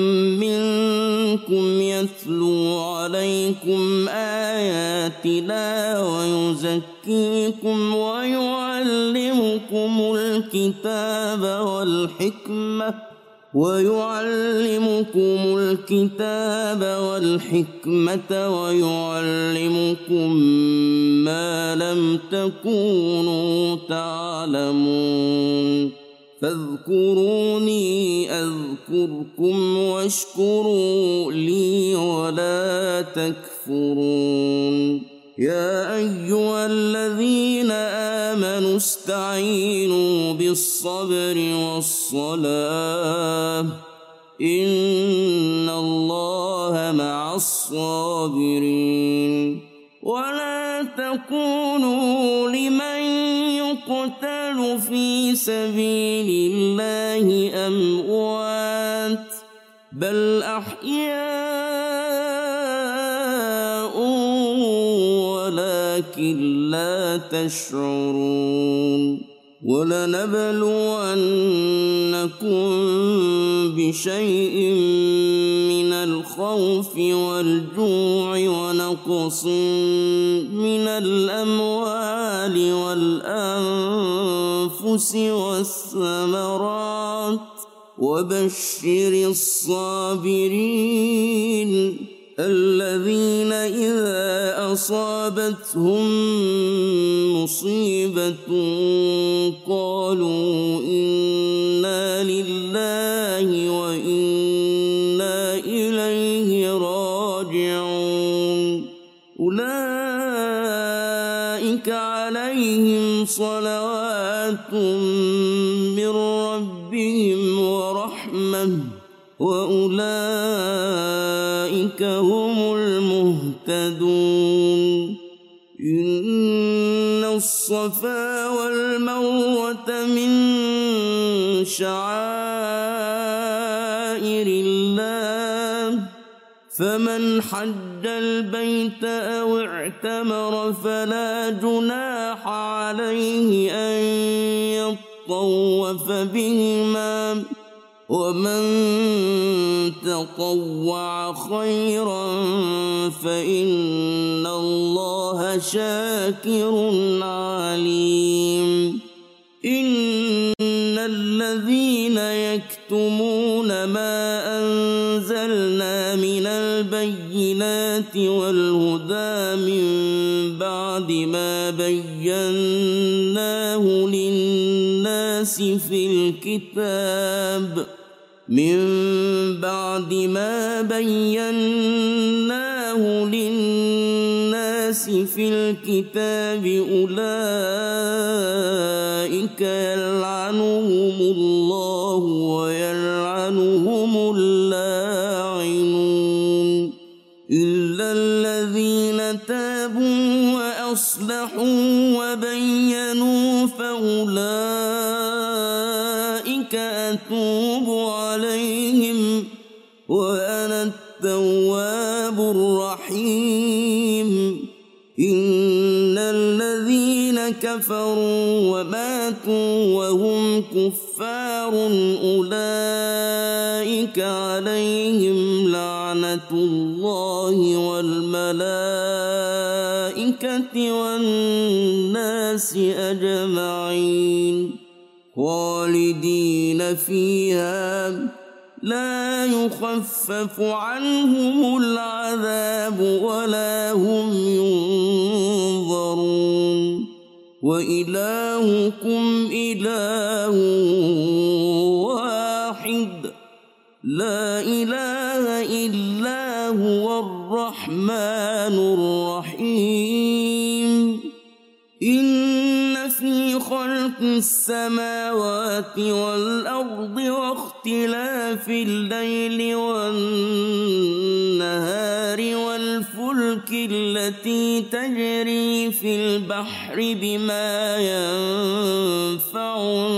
منكم يتلو عليكم آياتنا ويزكيكم ويعلمكم الكتاب والحكمة ويعلمكم الكتاب والحكمة ويعلمكم ما لم تكونوا تعلمون فاذكروني أذكركم واشكروا لي ولا تكفرون يا أيها الذين آمنوا استعينوا بالصبر والصلاة إن الله مع الصابرين ولا تكونوا لمن يقتل في سبيل الله أموات بل أحياء ولكن لا تشعرون ولنبلونكم بشيء من الخوف والجوع ونقص من الأموال والأنفس والثمرات وبشر الصابرين الذين إذا أصابتهم مصيبة قالوا إنا لله وإنا إليه راجعون أولئك عليهم صلوات من ربهم ورحمة وأولئك هم المهتدون إن الصفا والمروة من شعائر الله فمن حج البيت أو اعتمر فلا جناح عليه أن يطوف بهما ومن تطوع خيرا فإن الله شاكر عليم إن الذين يكتمون ما أنزلنا من البينات والهدى من بعد ما بيناه للناس في الكتاب من بعد ما بيناه للناس في الكتاب أولئك يلعنهم الله ويلعنهم اللاعنون إلا الذين تابوا وأصلحوا وبينوا فأولئك أتوب عليهم وأنا التواب الرحيم إن الذين كفروا كفروا وماتوا وهم كفار أولئك عليهم لعنة الله والملائكة والناس أجمعين خالدين فيها لا يخفف عنهم العذاب ولا هم ينظرون وإلهكم إله واحد لا إله إلا هو الرحمن الرحيم إن في خلق السماوات والأرض واختلاف الليل والنهار والفلك التي تجري في البحر بما ينفع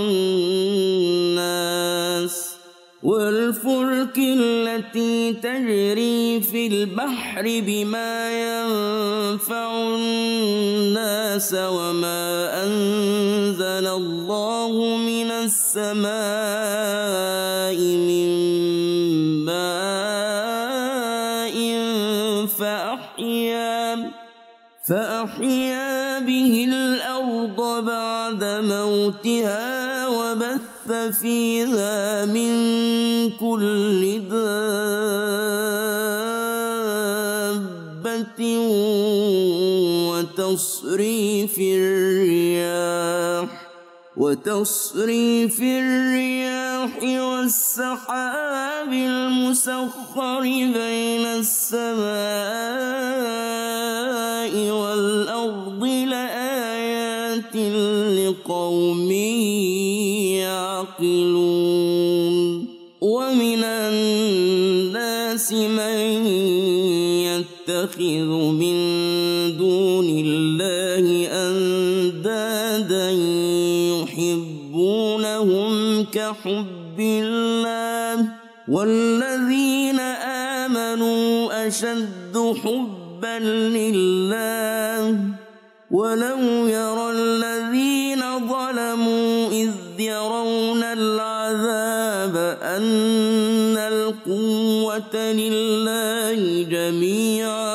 الناس والفلك التي تجري في البحر بما ينفع الناس وما أنزل الله من السماء من ماء فأحيا فأحيا به الأرض بعد موتها وبث فيها من كل دابة وتصريف الرياح وتصريف الرياح والسحاب المسخر بين السماء والأرض لآيات لقوم يعقلون ومن الناس من يتخذ من دون الله أندادا يحبونهم كحب الله والذين آمنوا أشد حبا لله ولو يرى الذين ظلموا إذ يرون العذاب أن القوة لله جميعا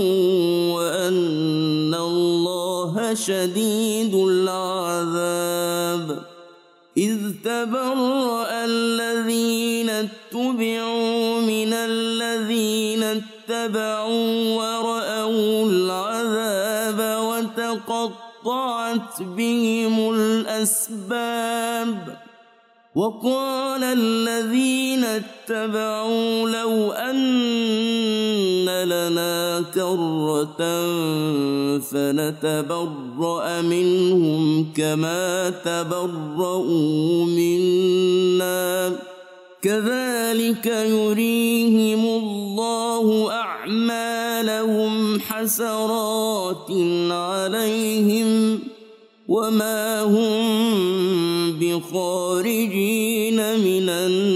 وأن الله شديد العذاب إذ تبرأ الذين اتبعوا من الذين اتبعوا ورأوا العذاب وتقطعت بهم الأسباب وقال الذين اتبعوا لو أن لنا كرة فنتبرأ منهم كما تبرؤوا منا كذلك يريهم الله أعمالهم حسرات عليهم وما هم بخارجين من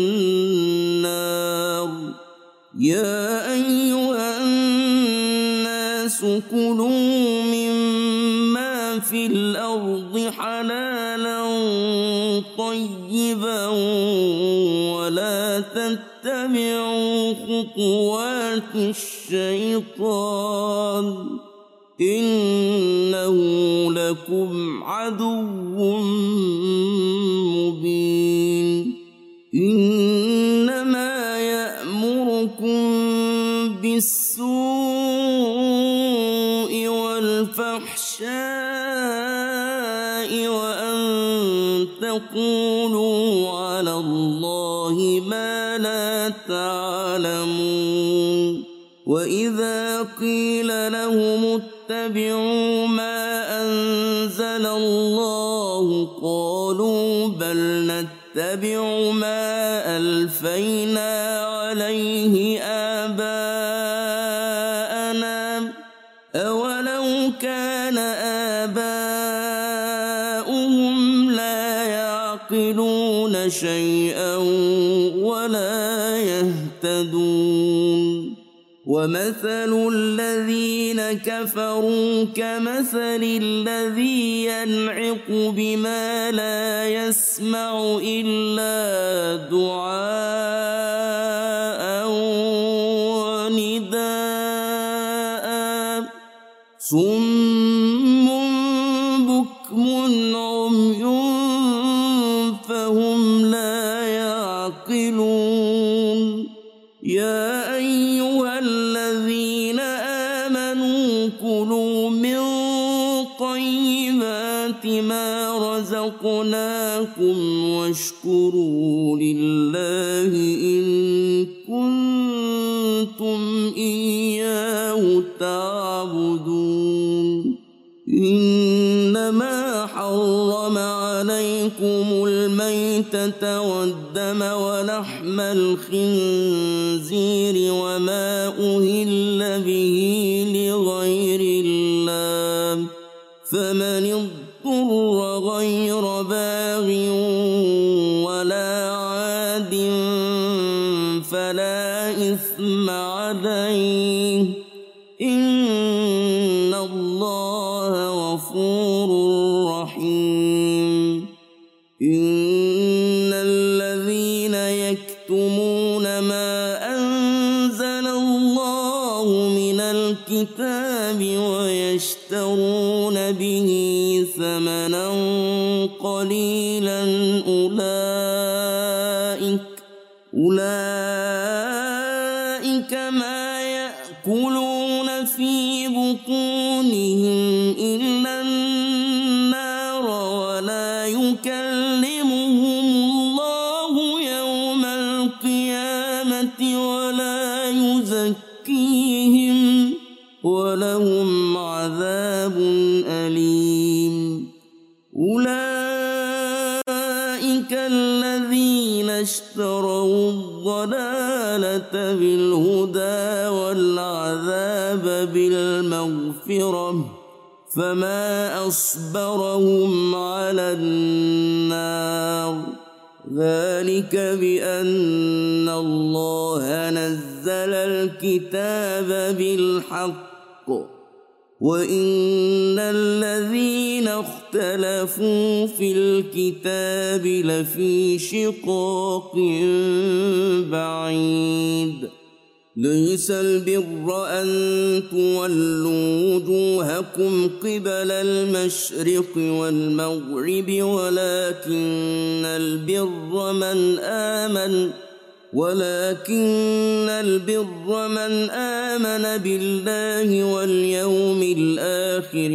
النار يا أيها الناس كلوا مما في الأرض حلالا طيبا ولا تتبعوا خطوات الشيطان إنه لكم عدو مبين إنما يأمركم بالسوء والفحشاء وأن تقولوا على الله ما لا تعلمون وإذا قيل لهم اتبعوا ما أنزل الله قالوا بل نتبع ما ألفينا عليه آباءنا أولو كان آباؤهم لا يعقلون شيئا ولا يهتدون ومثل الذين كفروا كمثل الذي ينعق بما لا يسمع إلا دعاء ونداء صم بكم عمي فهم لا يعقلون يا أيها الذين آمنوا كلوا من طيبات ما رزقناكم واشكروا لله إن كنتم إياه تعبدون إنما حرم عليكم الميتة والدم ولحم الخنزير وما أهل به لغير الله فمن اضطر غير باغ ولا عاد فلا إثم عليه إن الله غفور رحيم إن الذين يكتمون ما أنزل الله من الكتاب ويشترون به ثمنا قليلا أولئك أولئك ما يأكلون في بطونهم إلا النار ولا يكلمهم الله يوم القيامة ولا يزكيهم ولهم عذاب أليم أولئك الذين اشتروا الضلالة بالهدى والعذاب بالمغفرة فما أصبرهم على النار ذلك بأن الله نزل الكتاب بالحق وإن الذين اختلفوا في الكتاب لفي شقاق بعيد ليس البر أن تولوا وجوهكم قبل المشرق والمغرب ولكن البر من آمن ولكن البر من آمن بالله واليوم الآخر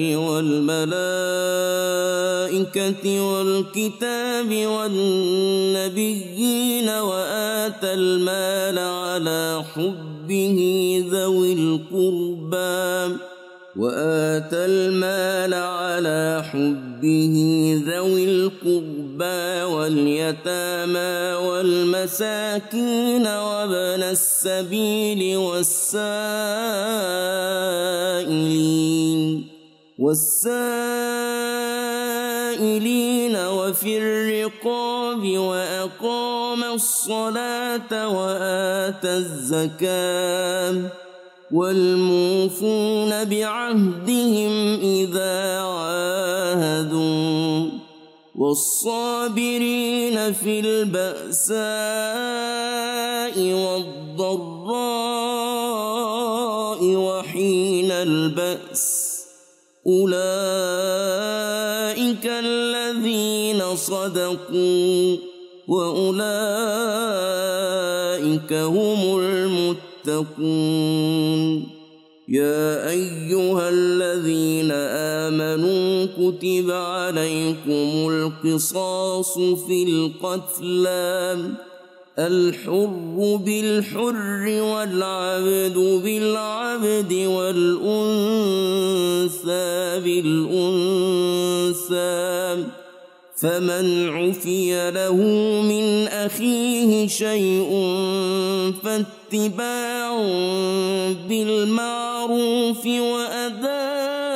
والملائكة والكتاب والنبيين وآتى المال على حبه ذوي القربى وآتى المال على حبه ذوي القربى واليتامى والمساكين وابن السبيل والسائلين والسائلين وفي الرقاب وأقام الصلاة وآتى الزكاة والموفون بعهدهم إذا عاهدوا والصابرين في البأساء والضراء وحين البأس أولئك الذين صدقوا وأولئك هم المتقون يا أيها الذين آمنوا كتب عليكم القصاص في القتلى الحر بالحر والعبد بالعبد والأنثى بالأنثى فمن عفي له من أخيه شيء فاتباع بالمعروف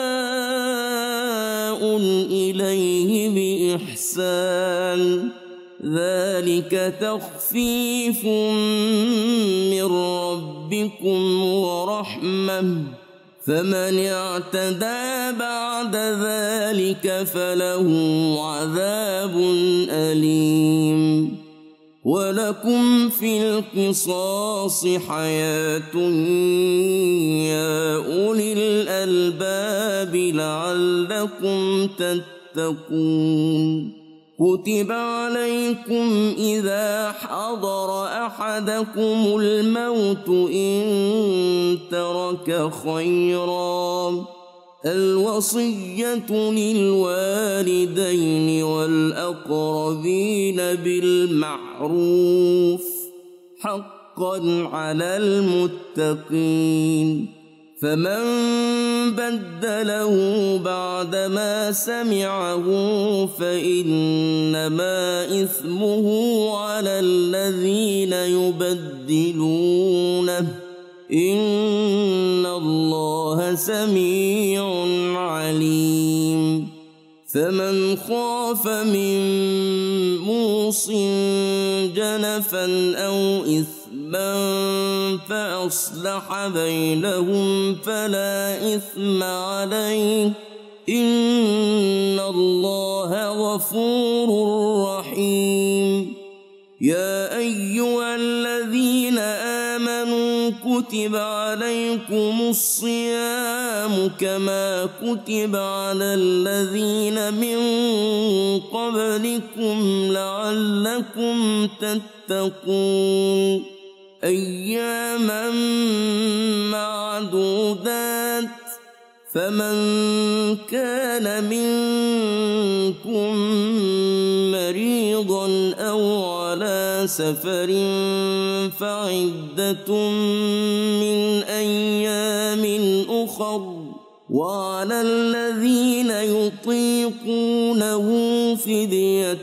وأداء إليه بإحسان ذلك تخفيف من ربكم ورحمة فمن اعتدى بعد ذلك فله عذاب أليم ولكم في القصاص حياة يا أولي الألباب لعلكم تتقون كتب عليكم إذا حضر أحدكم الموت إن ترك خيرا الوصية للوالدين والأقربين بالمعروف حقا على المتقين فمن بدله بعدما سمعه فإنما إثمه على الذين يبدلونه إن الله سميع عليم فمن خاف من موص جنفا أو إثما فأصلح بينهم فلا إثم عليه إن الله غفور رحيم يا أيها الذين آمنوا كتب عليكم الصيام كما كتب على الذين من قبلكم لعلكم تتقون أياما معدودات فمن كان منكم مريضا أو على سفر فعدة من أيام أخر وعلى الذين يطيقونه فدية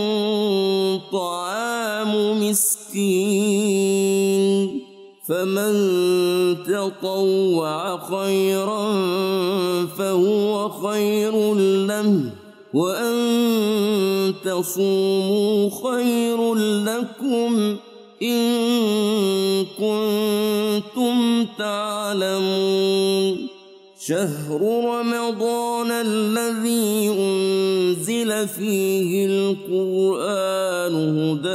طعام مسكين فمن تطوع خيرا فهو خير له وأن تصوموا خير لكم إن كنتم تعلمون شهر رمضان الذي أنزل فيه القرآن هدى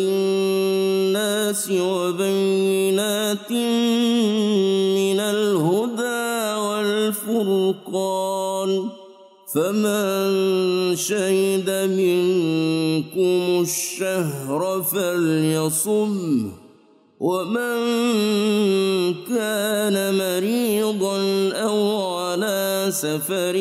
للناس وبينات من الهدى والفرقان فمن شهد منكم الشهر فليصمه ومن كان مريضا أو على سفر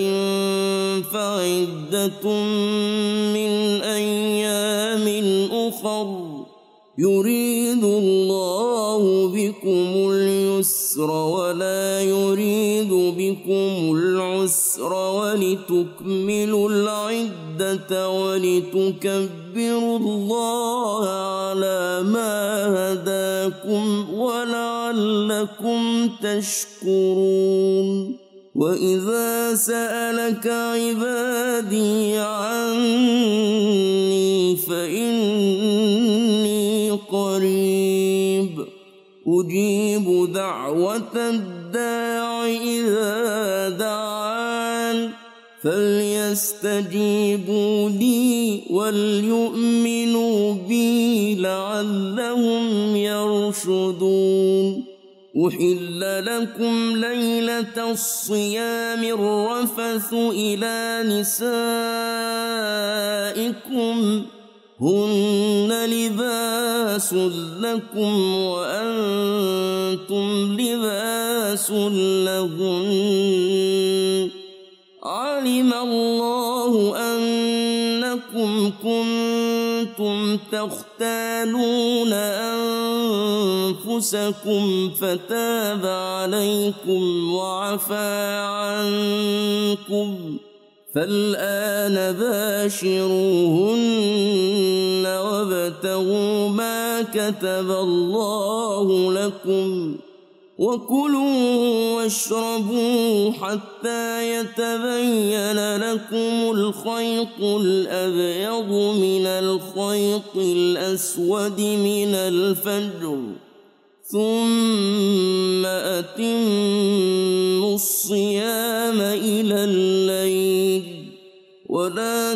فعدة من أيام أخر يريد الله بكم اليسر ولا يريد بكم العسر ولتكملوا العدة ولتكبروا الله على ما هداكم ولعلكم تشكرون وإذا سألك عبادي عني فإني قريب أجيب دعوة الداع إذا دعان فليستجيبوا لي وليؤمنوا بي لعلهم يرشدون أحل لكم ليلة الصيام الرفث إلى نسائكم هن لباس لكم وأنتم لباس لهن علم الله أنكم كنتم تختانون أنفسكم فتاب عليكم وعفى عنكم فالآن باشروهن وابتغوا ما كتب الله لكم وكلوا واشربوا حتى يتبين لكم الخيط الأبيض من الخيط الأسود من الفجر ثم أتموا الصيام إلى الليل ولا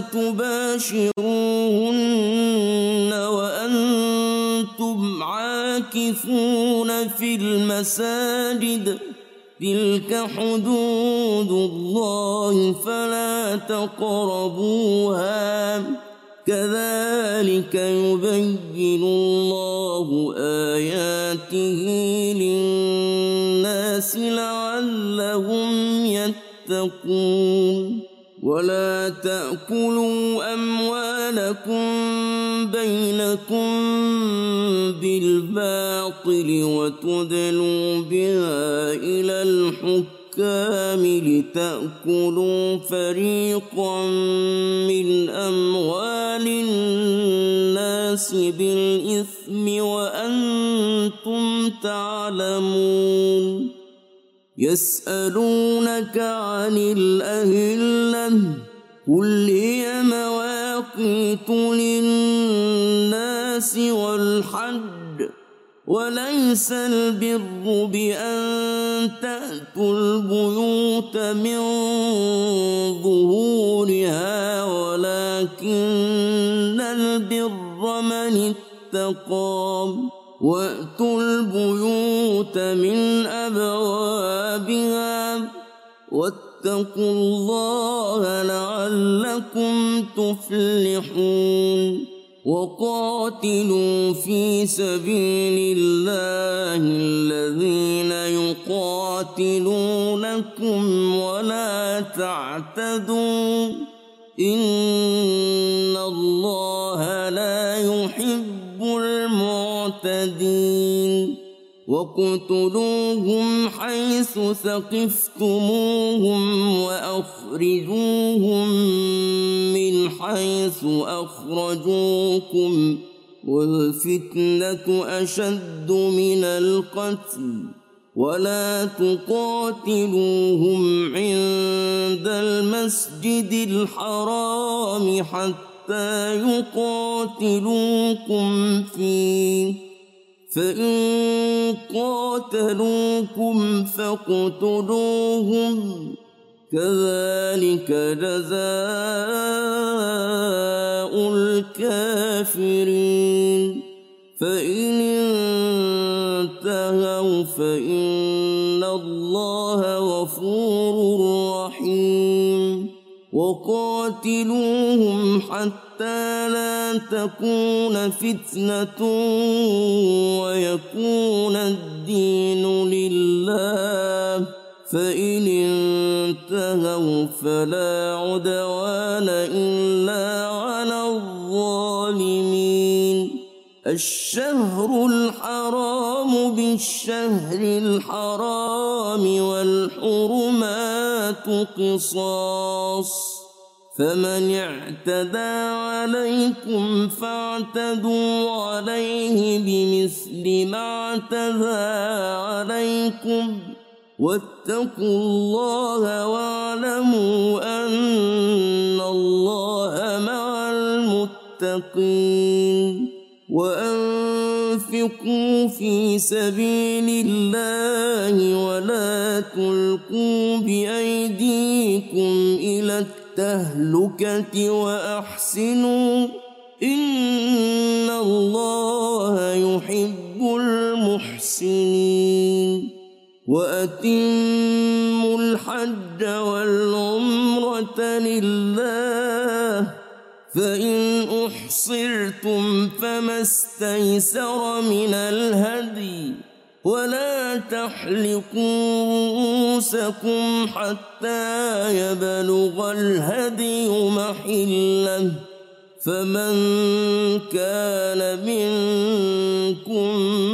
تباشروهن وأنتم عاكفون في المساجد تلك حدود الله فلا تقربوها كذلك يبين الله آياته للناس لعلهم يتقون ولا تأكلوا أموالكم بينكم بالباطل وتدلوا بها إلى الحكام لتأكلوا فريقا من أموال الناس بالإثم وأنتم تعلمون يسألونك عن الأهلة قل هي مواقيت للناس والحج وليس البر بأن تأتوا البيوت من ظهورها ولكن البر من اتقى وأتوا البيوت من أبوابها واتقوا الله لعلكم تفلحون وقاتلوا في سبيل الله الذين يقاتلونكم ولا تعتدوا إن الله لا يحب المعتدين وَاقْتُلُوهُمْ حَيْثُ ثَقِفْتُمُوهُمْ وَأَخْرِجُوهُمْ مِنْ حَيْثُ أَخْرَجُوكُمْ وَالْفِتْنَةُ أَشَدُّ مِنَ الْقَتْلِ وَلَا تُقَاتِلُوهُمْ عِندَ الْمَسْجِدِ الْحَرَامِ حَتَّى يُقَاتِلُوكُمْ فِيهِ فإن قاتلوكم فاقتلوهم كذلك جزاء الكافرين فإن انتهوا فإن الله غفور رحيم وقاتلوهم حتى لا تكون فتنة ويكون الدين لله فإن انتهوا فلا عدوان إلا على الظالمين الشهر الحرام بالشهر الحرام والحرمات قصاص فمن اعتدى عليكم فاعتدوا عليه بمثل ما اعتدى عليكم واتقوا الله واعلموا أن الله مع المتقين وأنفقوا في سبيل الله ولا تلقوا بأيديكم إلى التهلكة وأحسنوا إن الله يحب المحسنين وأتموا الحج والعمرة لله فإن أحصرتم فما استيسر من الهدي ولا تحلقوا رؤوسكم حتى يبلغ الهدي محله فمن كان منكم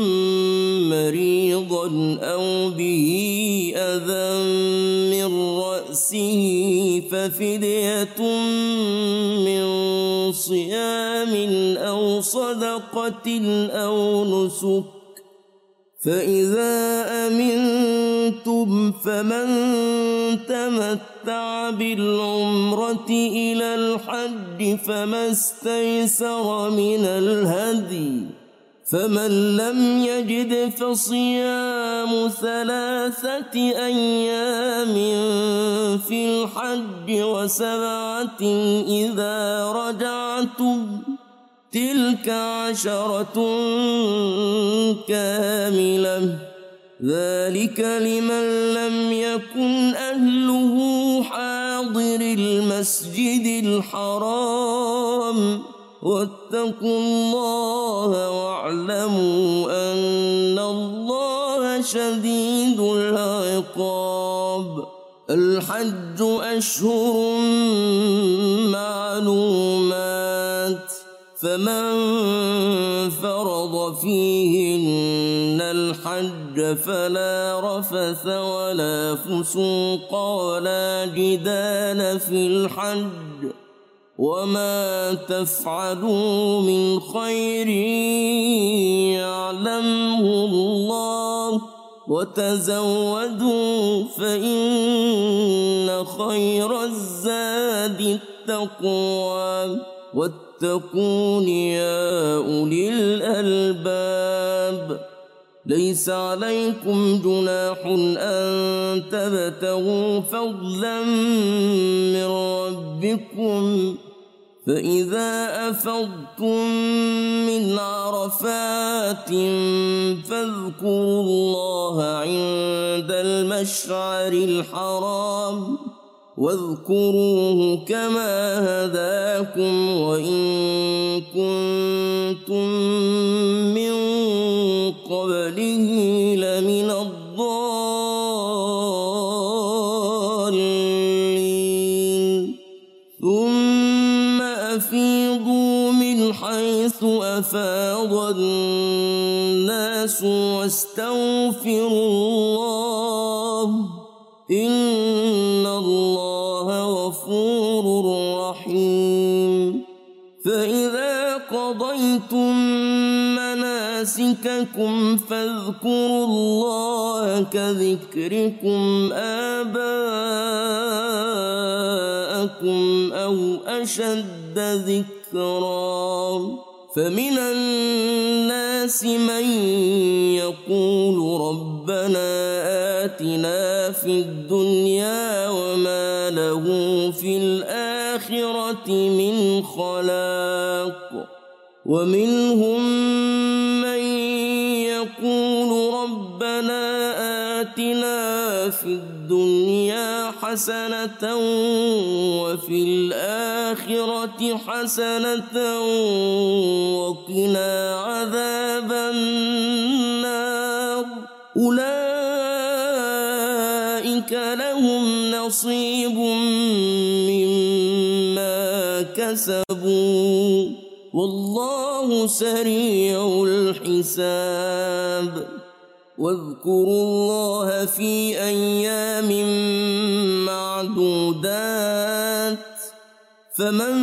مريضا أو به أذى من رأسه ففدية من صيام أو صدقة أو نسك فإذا أمنتم فمن تمتع بالعمرة إلى الحج فما استيسر من الهدي، فمن لم يجد فصيام ثلاثة أيام في الحج وسبعة إذا رجعتم تلك عشرة كاملة، ذلك لمن لم يكن أهله حاضر المسجد الحرام. واتقوا الله واعلموا أن الله شديد العقاب. الحج أشهر معلومات، فمن فرض فيهن الحج فلا رفث ولا فسوق ولا جدال في الحج، وما تفعلوا من خير يعلمه الله، وتزودوا فإن خير الزاد التقوى، واتقون يا أولي الألباب. ليس عليكم جناح أن تبتغوا فضلا من ربكم، فإذا أفضتم من عرفات فاذكروا الله عند المشعر الحرام، واذكروه كما هداكم وإن كنتم من قبله لمن الضالين. ثم أفيضوا من حيث أفاض الناس واستغفروا الله، إن الله غفور رحيم. فإذا قضيتم مناسككم فاذكروا الله كذكركم آباءكم أو أشد ذكرا. فمن الناس من يقول ربنا آتنا في الدنيا وما له في الآخرة من خلاق، ومنهم من يقول ربنا آتنا في الدنيا حسنة وفي الآخرة حسنة وقنا عذاب النار. أولئك لهم نصيب مما كسبوا والله سريع الحساب. واذكروا الله في أيام معدودات، فمن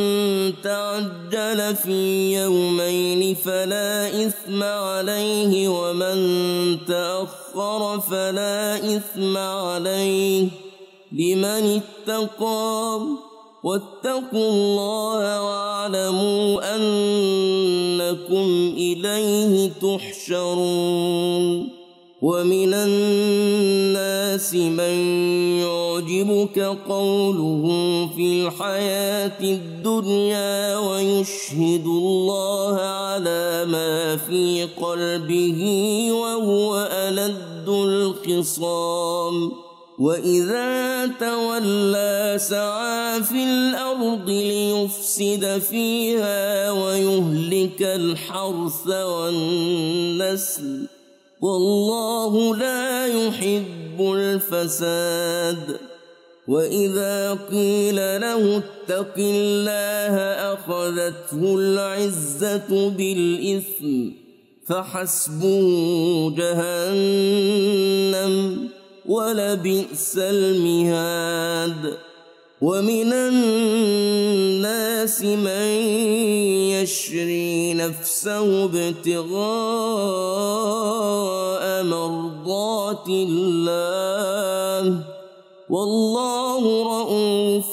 تعجل في يومين فلا إثم عليه، ومن تأخر فلا إثم عليه لمن اتقى. واتقوا الله واعلموا أنكم إليه تحشرون. ومن الناس من يعجبك قوله في الحياة الدنيا ويشهد الله على ما في قلبه وهو ألد الخصام. وإذا تولى سعى في الأرض ليفسد فيها ويهلك الحرث والنسل، والله لا يحب الفساد. وإذا قيل له اتق الله أخذته العزة بالإثم فحسبه جهنم ولبئس المهاد. ومن الناس من يشري نفسه ابتغاء مرضات الله والله رءوف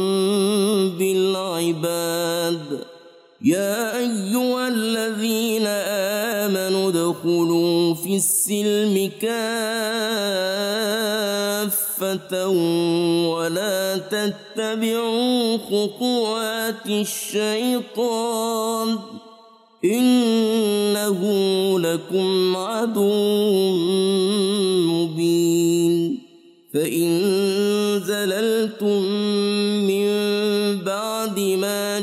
بالعباد. يا أيها الذين آمنوا ادخلوا في السلم كافة ولا تتبعوا خطوات الشيطان إنه لكم عدو مبين. فإن زللتم من بعد ما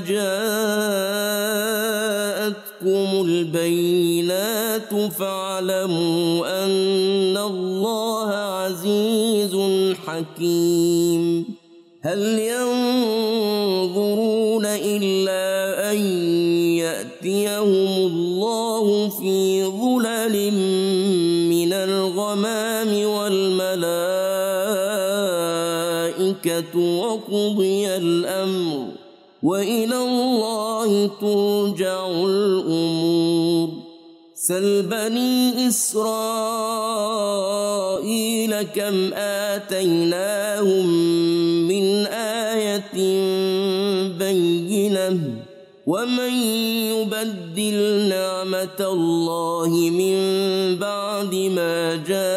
جاءتكم البينات فاعلموا أن الله عزيز حكيم. هل ينظرون إلا أن يأتيهم الله في ظلل من الغمام والملائكة وقضي الأمر وإلى الله ترجع الأمور. سل بني إسرائيل كم آتيناهم من آية بينة ومن يبدل نعمة الله من بعد ما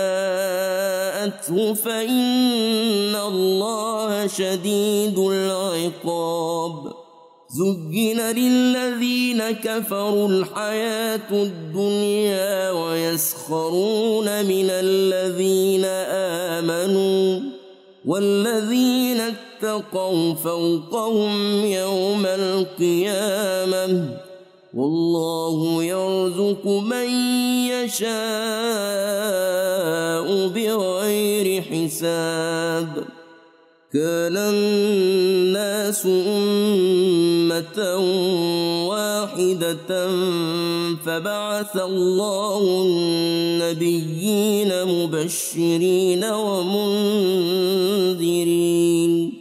جاءته فإن الله شديد العقاب. زين للذين كفروا الحياة الدنيا ويسخرون من الذين آمنوا والذين اتقوا فوقهم يوم القيامة والله يرزق من يشاء بغير حساب. كان الناس أمة واحدة فبعث الله النبيين مبشرين ومنذرين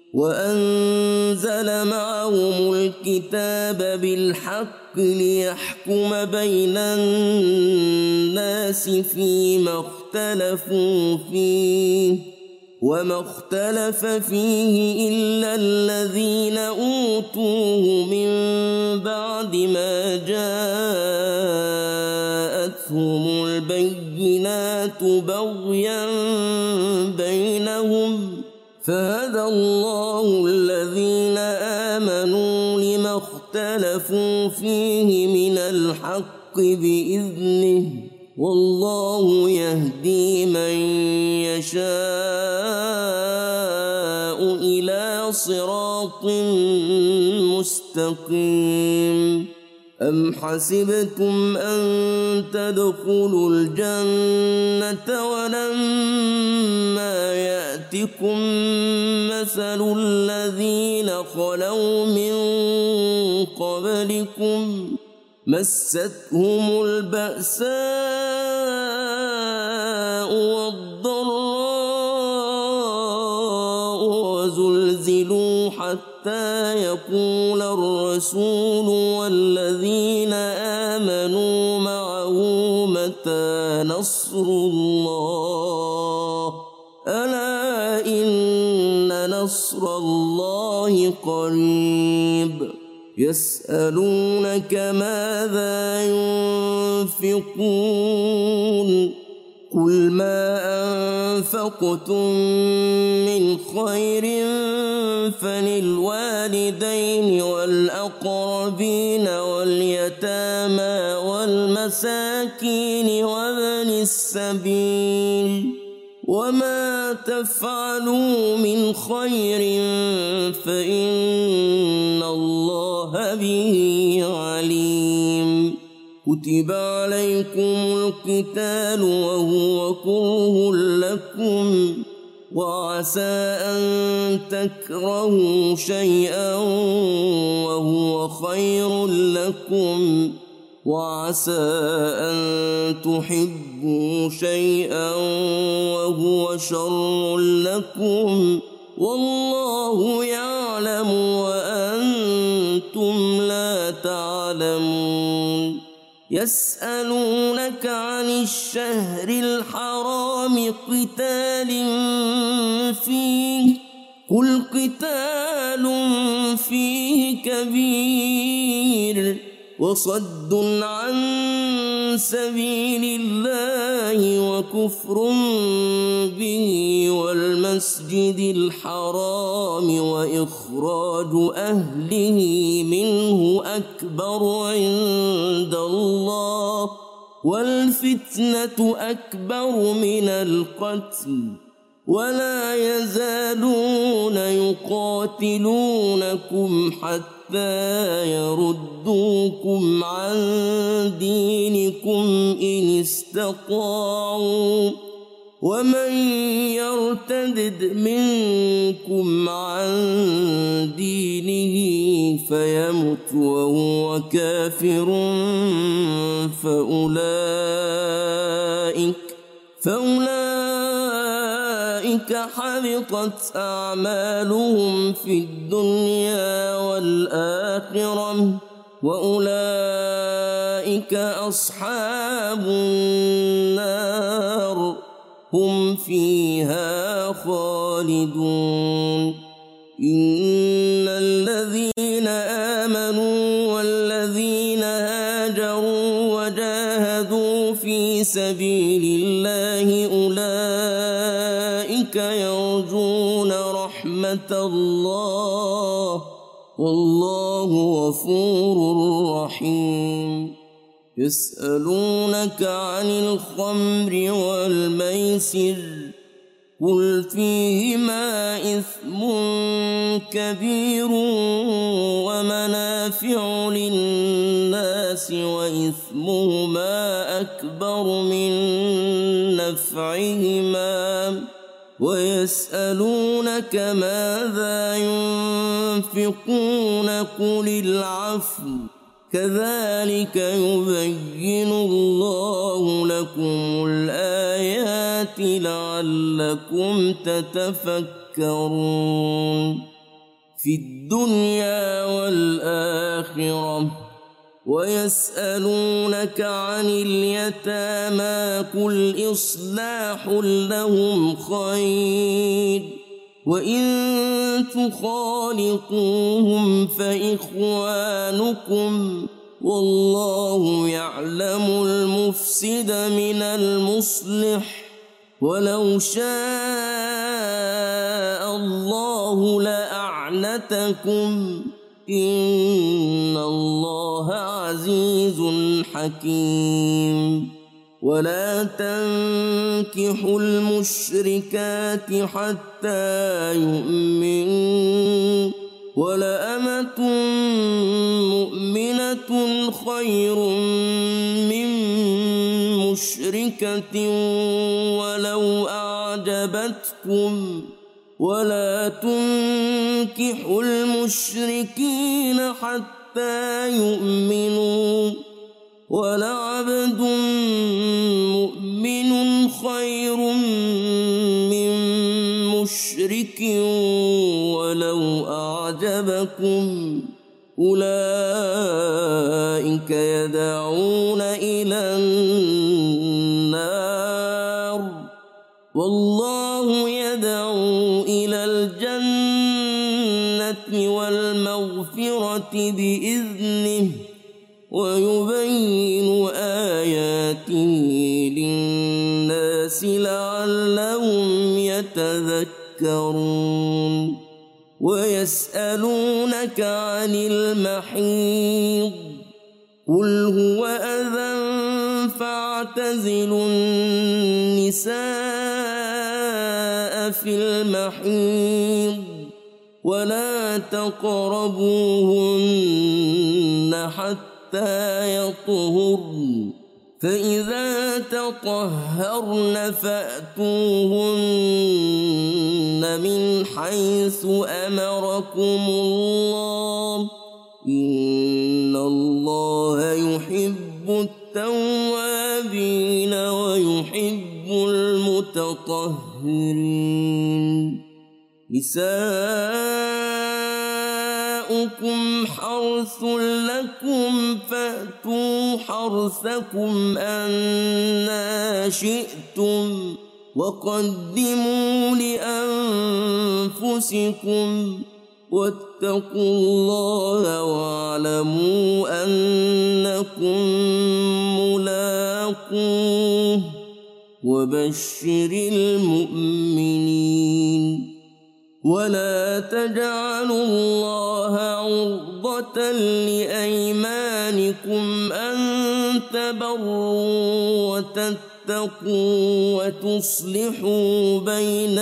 وأنزل معهم الكتاب بالحق ليحكم بين الناس فيما اختلفوا فيه وما اختلف فيه إلا الذين أوتوه من بعد ما جاءتهم البينات بغيا بينهم فهدى الله الذين آمنوا لما اختلفوا فيه من الحق بإذنه والله يهدي من يشاء إلى صراط مستقيم. أم حسبتم أن تدخلوا الجنة ولما يأتكم مثل الذين خلوا من قبلكم مستهم البأساء والضراء وزلزلوا حتى يقول الرسول والذين آمنوا معه متى نصر الله ألا إن نصر الله قريب. يسألونك ماذا ينفقون قل ما أنفقتم من خير فللوالدين والأقربين واليتامى والمساكين وابن السبيل وما تفعلوا من خير فإن الله به عليم. كتب عليكم القتال وهو كره لكم وعسى أن تكرهوا شيئا وهو خير لكم وعسى أن تحبوا شيئا وهو شر لكم والله يعلم وأنتم لا تعلمون يسألونك عن الشهر الحرام قتال فيه قل قتال فيه كبير وصد عن سبيل الله وكفر به والمسجد الحرام وإخراج أهله منه أكبر عند الله والفتنة أكبر من القتل ولا يزالون يقاتلونكم حتى يردوكم عن دينكم إن استطاعوا ومن يرتد منكم عن دينه فيمت وهو كافر فأولئك فأولئك حبطت أعمالهم في الدنيا والآخرة وأولئك أصحاب النار هم فيها خالدون إن الذين آمنوا والذين هاجروا وجاهدوا في سبيل الله أولئك يرجون رحمة الله والله غفور رحيم يسألونك عن الخمر والميسر قل فيهما إثم كبير ومنافع للناس وإثمهما أكبر من نفعهما ويسألونك ماذا ينفقون قل العفو كذلك يبين الله لكم الآيات لعلكم تتفكرون في الدنيا والآخرة ويسألونك عن اليتامى قل إصلاح لهم خير وإن تخالطوهم فإخوانكم والله يعلم المفسد من المصلح ولو شاء الله لأعنتكم إن الله عزيز حكيم ولا تنكحوا المشركات حتى يؤمنوا ولأمة مؤمنة خير من مشركة ولو أعجبتكم ولا تنكحوا المشركين حتى يؤمنوا ولعبد مؤمن خير من مشرك ولو أعجبكم أولئك يدعون إلى النار والله يدعو إلى الجنة والمغفرة بإذنه ويبين آياته للناس لعلهم يتذكرون ويسألونك عن المحيض قل هو أذى فاعتزلوا النساء في المحيض ولا تقربوهن حتى يطهرن فإذا تطهرن فأتوهن من حيث أمركم الله إن الله يحب التوابين ويحب المتطهرين نساؤكم نساؤكم حرث لكم فأتوا حرثكم أنى شئتم وقدموا لأنفسكم واتقوا الله واعلموا أنكم ملاقوه وبشر المؤمنين. ولا تجعلوا الله عرضة لأيمانكم أن تبروا وتتقوا وتصلحوا بين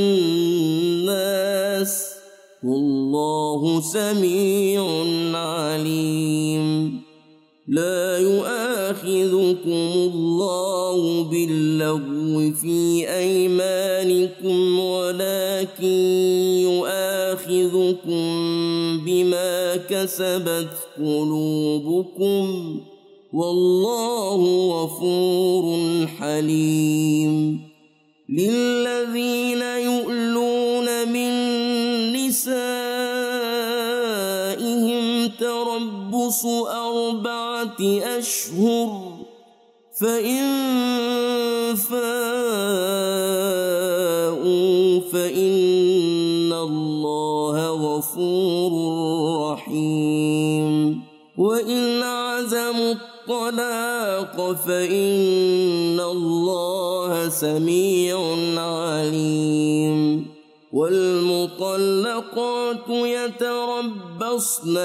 الناس والله سميع عليم. لا يؤاخذكم الله باللغو في أيمانكم ولكن يؤاخذكم بما كسبت قلوبكم والله غفور حليم. للذين يؤلون من نسائهم تربص أربعة أشهر فإن فاءوا فإن الله غفور رحيم. وإن عزموا الطلاق فإن الله سميع عليم. والمطلقات يتربصن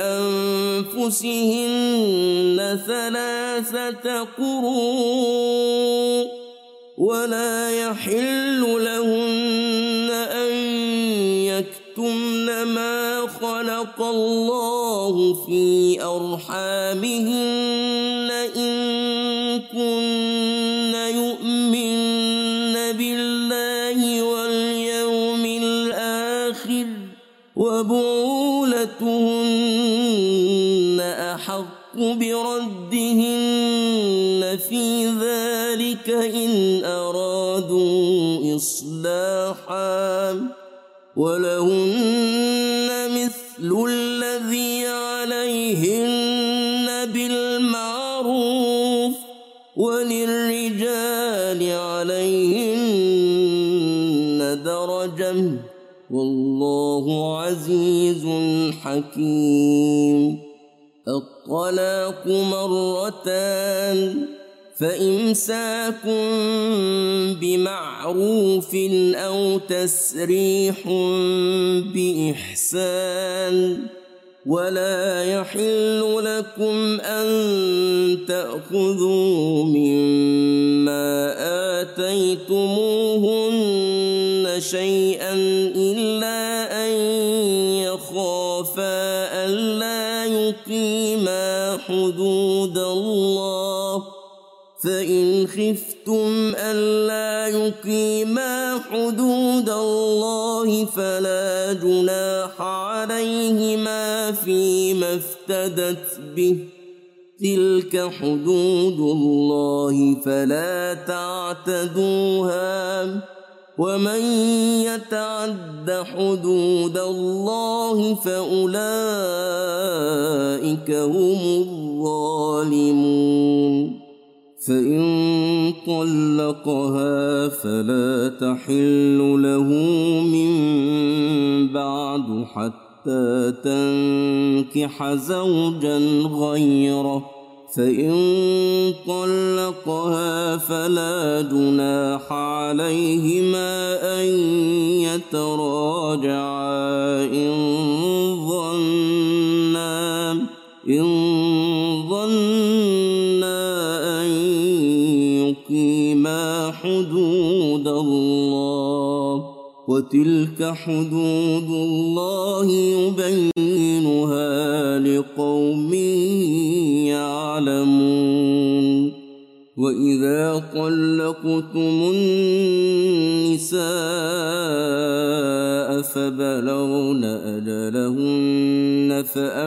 بأنفسهن ثلاثة قروء ولا يحل لهن أن يكتمن ما خلق الله في أرحامهن إن كن يؤمن بالله واليوم الآخر وبعولتهن أحق بردهن في ذلك إن أرادوا إصلاحا ولهن مثل الذي عليهن بالمعروف وللرجال عليهن درجة والله عزيز حكيم. الطلاق مرتان فإمساك بمعروف أو تسريح بإحسان. ولا يحل لكم أن تأخذوا مما آتيتموهن شيئا إلا أن يخافا ألا يقيما حدود الله فإن خفتم ألا يقيما حدود الله فلا جناح عليهما فيما افتدت به تلك حدود الله فلا تعتدوها ومن يتعد حدود الله فأولئك هم الظالمون. فإن طلقها فلا تحل له من بعد حتى تنكح زوجا غيره فإن طلقها فلا جناح عليهما أن يتراجعا إن ظنا إن ظنا أن يقيما حدود الله وتلك حدود الله يبينها لقوم يعلمون. وإذا طلقتم النساء فبلغن أجلهن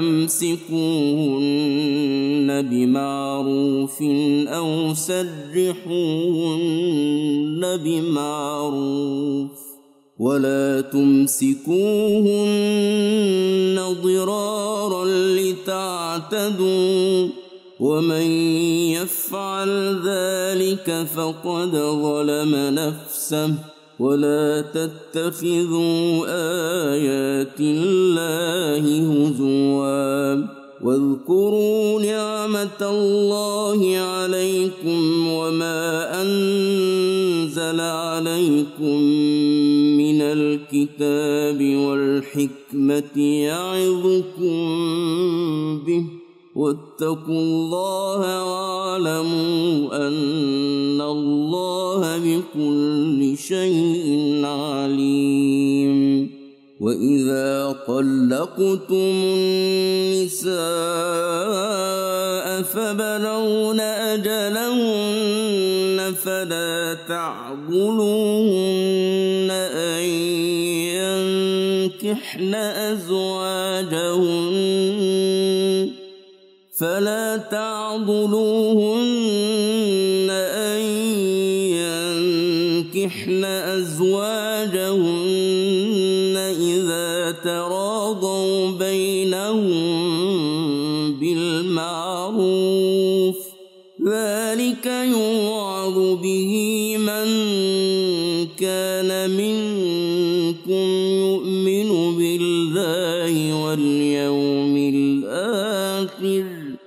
فأمسكوهن بمعروف أو سرحوهن بمعروف ولا تمسكوهن ضرارا لتعتدوا ومن يفعل ذلك فقد ظلم نفسه ولا تتخذوا آيات الله هزوا واذكروا نعمة الله عليكم وما أنزل عليكم من الكتاب والحكمة يعظكم به واتقوا الله واعلموا أن الله بكل شيء عليم وإذا طلقتم النساء فبلغن أجلهن فلا تعضلوهن أن ينكحن أزواجهن فلا تعضلوهن أن ينكحن أزواجهن إذا تراضوا بينهم بالمعروف ذلك يوعظ به من كان منكم يؤمن بالله واليوم الآخر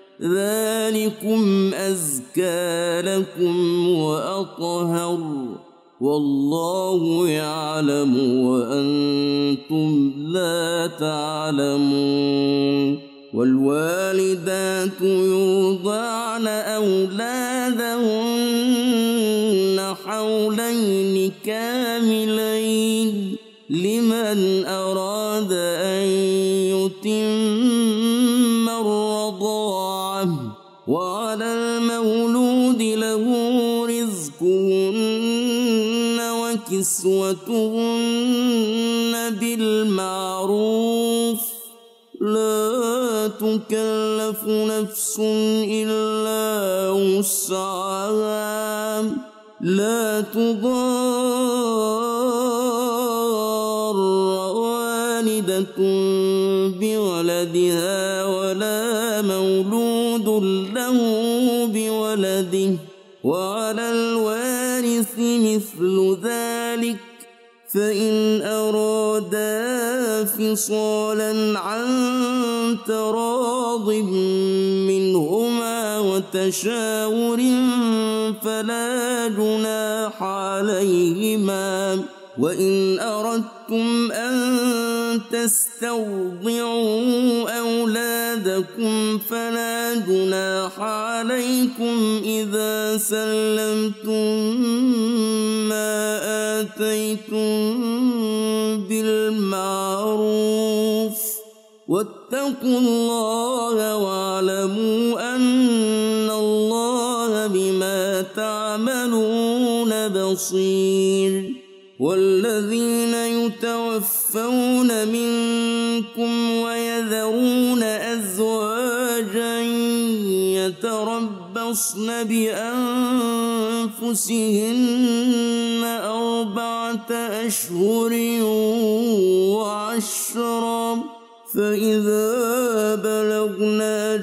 ذلكم أزكى لكم وأطهر والله يعلم وأنتم لا تعلمون والوالدات يرضعن أولادهن حولين كاملين لمن أراد أن يتم الرضاعة وعلى المولود له رزقهن وكسوتهن بالمعروف لا تكلف نفس إلا وسعها لا تضار والدة بولدها ولا مولود له بولده وعلى الوارث مثل ذلك فإن أرادا فصالا عن تراض منهما وتشاور فلا جناح عليهما وإن أردتم أن تسترضعوا أولادكم فلا جناح عليكم إذا سلمتم ما آتيتم بالمعروف واتقوا الله واعلموا أن الله بما تعملون بصير والذين يتوفون منكم ويذرون أزواجا يتربصن بأنفسهن أربعة أشهر وعشرا فإذا بلغن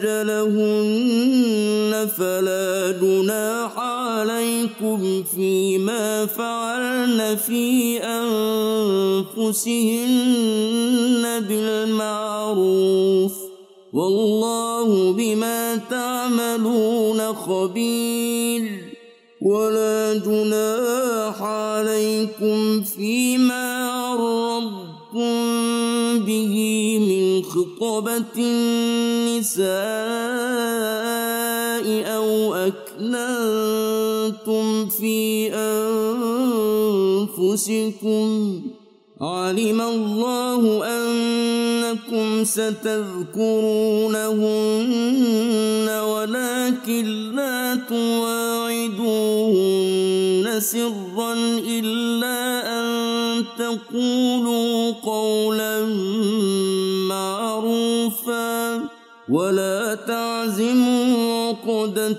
أجلهن فلا جناح عليكم فيما فعلن في أنفسهن بالمعروف والله بما تعملون خبير ولا جناح عليكم فيما عرضتم به من خطبة النساء أو أكننتم في أنفسكم علم الله أنكم ستذكرونهن ولكن لا تواعدوهن سرا إلا أن تقولوا قولا معروفا ولا تعزلوا عليموا عقدة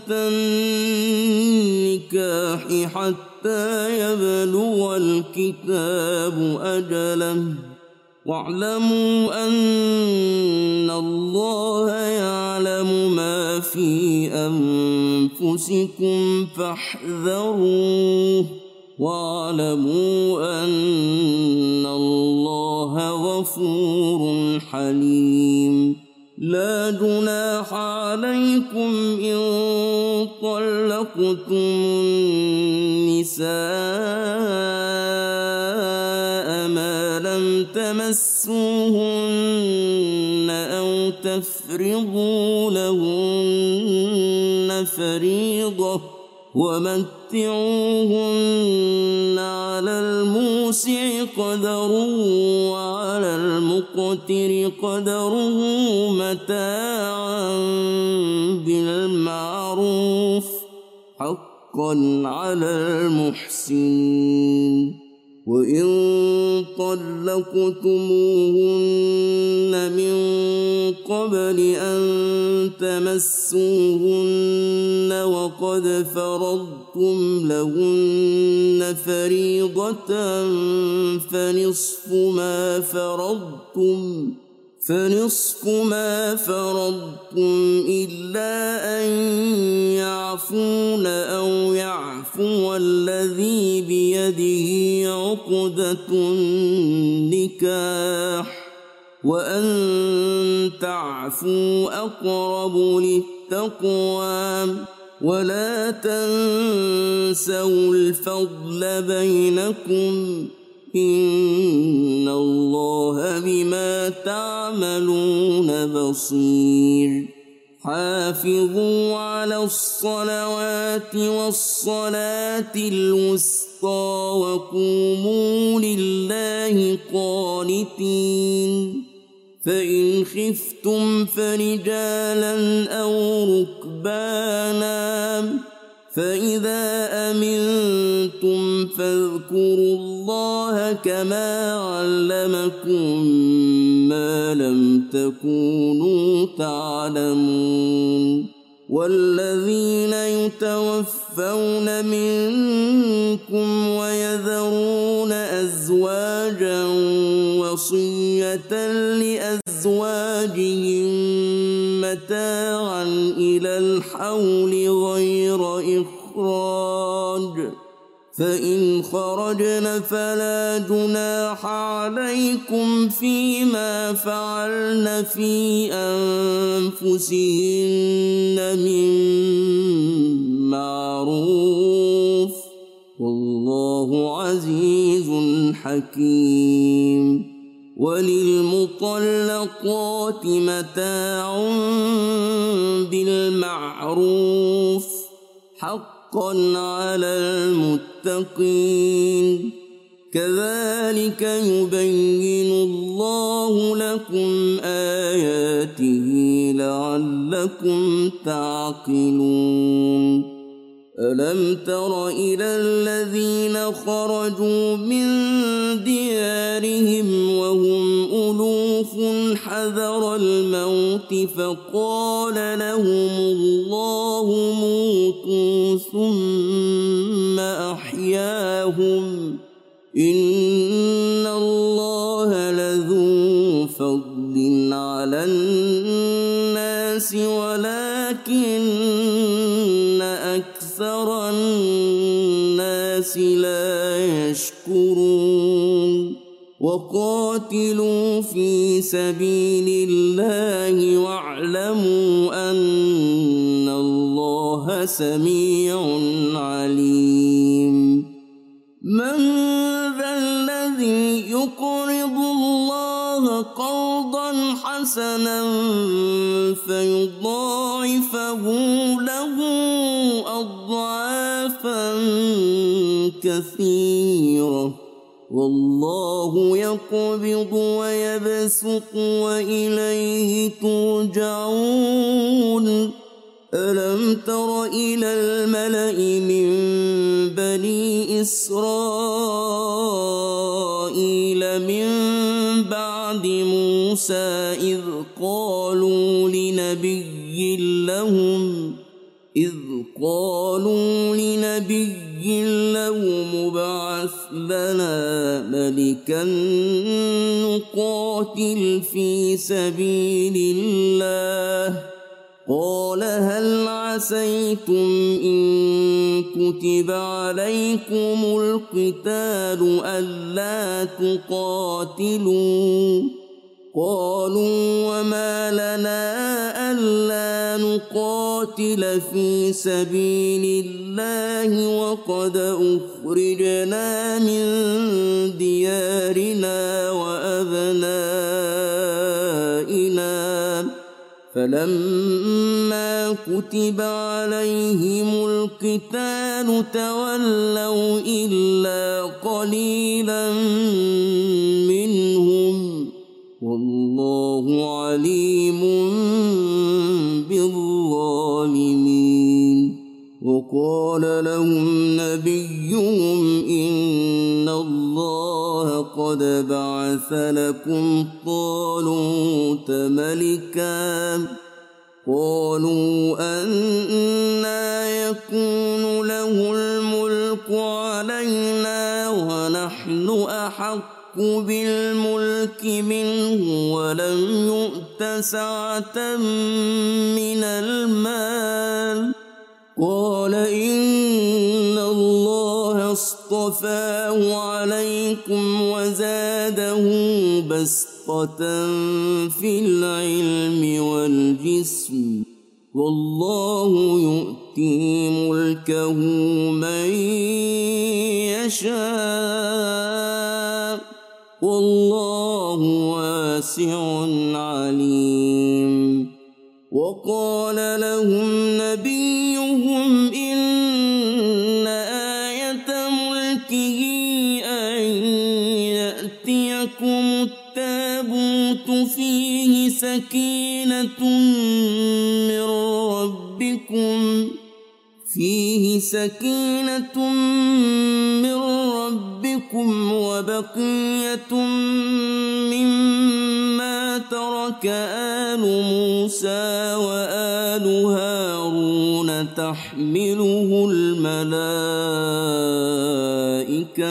النكاح حتى يبلغ الكتاب أجله واعلموا أن الله يعلم ما في أنفسكم فاحذروه واعلموا أن الله غفور حليم. لا جناح عليكم إن طلقتم النساء ما لم تمسوهن أو تفرضوا لهن فريضة ومتعوهن على الموسع قدره وعلى المقتر قدره متاعا بالمعروف حقا على المحسنين. وإن طلقتموهن من قبل أن تمسوهن وقد فرضتم لهن فريضة فنصف ما فرضتم فنصف ما فرضتم إلا أن يعفون أو يعفو الذي بيده عقدة النكاح وأن تعفوا أقرب للتقوى ولا تنسوا الفضل بينكم إن الله بما تعملون بصير. حافظوا على الصلوات والصلاة الوسطى وقوموا لله قانتين. فإن خفتم فرجالا أو ركبانا فإذا أمنتم فاذكروا الله كما علمكم ما لم تكونوا تعلمون. والذين يتوفون منكم ويذرون أزواجا وصية لأزواجهم متاعا إلى الحول غير إخراج فإن خرجن فلا جناح عليكم فيما فعلن في أنفسهن من معروف والله عزيز حكيم. وللمطلقات متاع بالمعروف حقا على المتقين. كذلك يبين الله لكم آياته لعلكم تعقلون. ألم تر إلى الذين خرجوا من ديارهم وهم ألوف حذر الموت فقال لهم الله موتوا ثم أحياهم إن الله لذو فضل على الناس ولكن أكثر الناس لا يشكرون. وقاتلوا في سبيل الله واعلموا أن الله سميع عليم. من ذا الذي يقرض الله قرضا حسنا فيضاعفه له أضعافا كثيرة والله يقبض ويبسط وإليه ترجعون. ألم تر إلى الملأ من بني إسرائيل من بعد موسى إذ قالوا لنبي لهم إذ قالوا لنبي له مبعث لنا ملكا نقاتل في سبيل الله قال هل عسيتم إن كتب عليكم القتال ألا تقاتلوا قالوا وما لنا ألا نقاتل في سبيل الله وقد أخرجنا من ديارنا وأبنائنا فلما كتب عليهم القتال تولوا إلا قليلا منهم والله عليم بالظالمين وقال لهم نبيهم إن الله قد بعث لكم طالوت ملكا قالوا أنى يكون له الملك علينا ونحن أحق بالملك منه ولم يؤت سعة من المال قال إن الله اصطفاه عليكم وزاده بسطة في العلم والجسم والله يؤتي ملكه من يشاء والله واسع عليم وقال لهم نبيهم إن آية ملكه أن يأتيكم التابوت فيه سكينة من ربكم فيه سكينة من ربكم وبقية مما ترك آل موسى وآل هارون تحمله الملائكة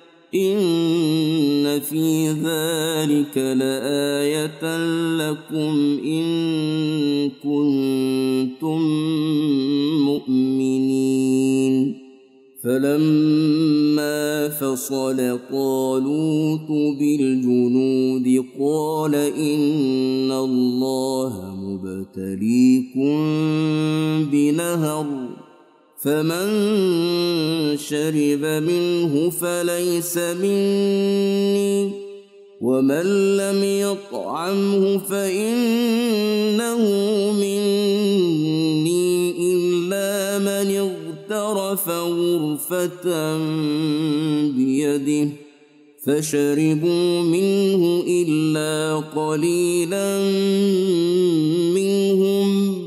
إن في ذلك لآية لكم إن كنتم مؤمنين فلما فصل طالوت بالجنود قال إن الله مبتليكم بنهر فمن شرب منه فليس مني ومن لم يطعمه فإنه مني إلا من اغترف غرفة بيده فشربوا منه إلا قليلا منهم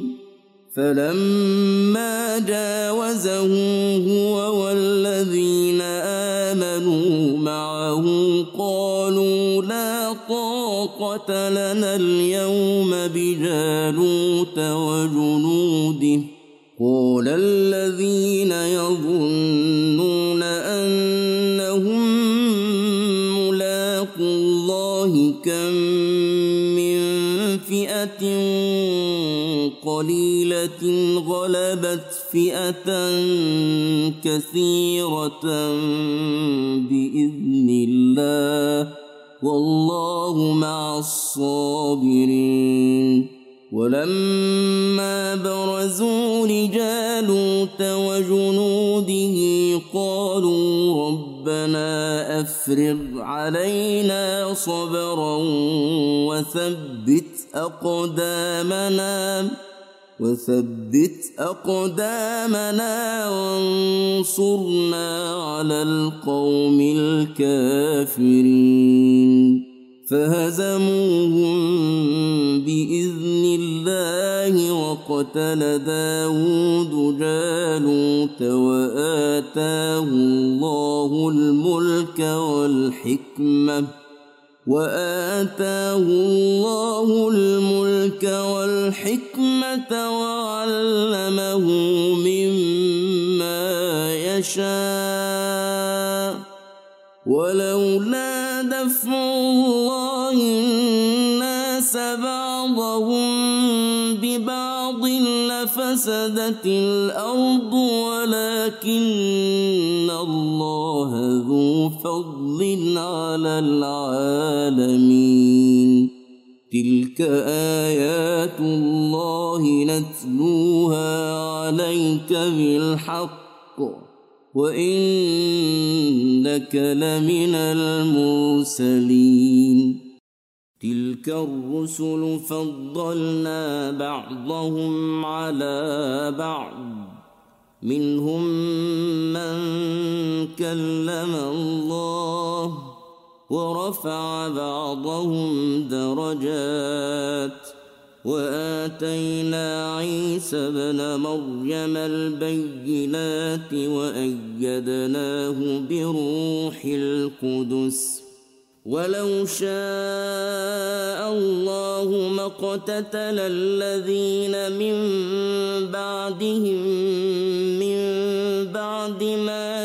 فلما جاوزه هو والذين آمنوا معه قالوا لا طاقة لنا اليوم بجالوت وجنوده قال الذين يظنون أنهم ملاقو الله كم من فئة قليلة غلبت فئة كثيرة بإذن الله والله مع الصابرين ولما برزوا لجالوت وجنوده قالوا ربنا أفرغ علينا صبرا وثبت أقدامنا وثبت أقدامنا وانصرنا على القوم الكافرين فهزموهم بإذن الله وقتل داود جالوت وآتاه الله الملك والحكمة وآتاه الله الملك الملك والحكمة وعلمه مما يشاء ولولا دفع الله الناس بعضهم ببعض لفسدت الأرض ولكن الله ذو فضل على العالمين تلك آيات الله نتلوها عليك بالحق وإنك لمن المرسلين تلك الرسل فضلنا بعضهم على بعض منهم من كلم الله ورفع بعضهم درجات وآتينا عيسى ابن مريم البينات وأيدناه بروح القدس ولو شاء الله ما اقتتل الذين من بعدهم من بعد ما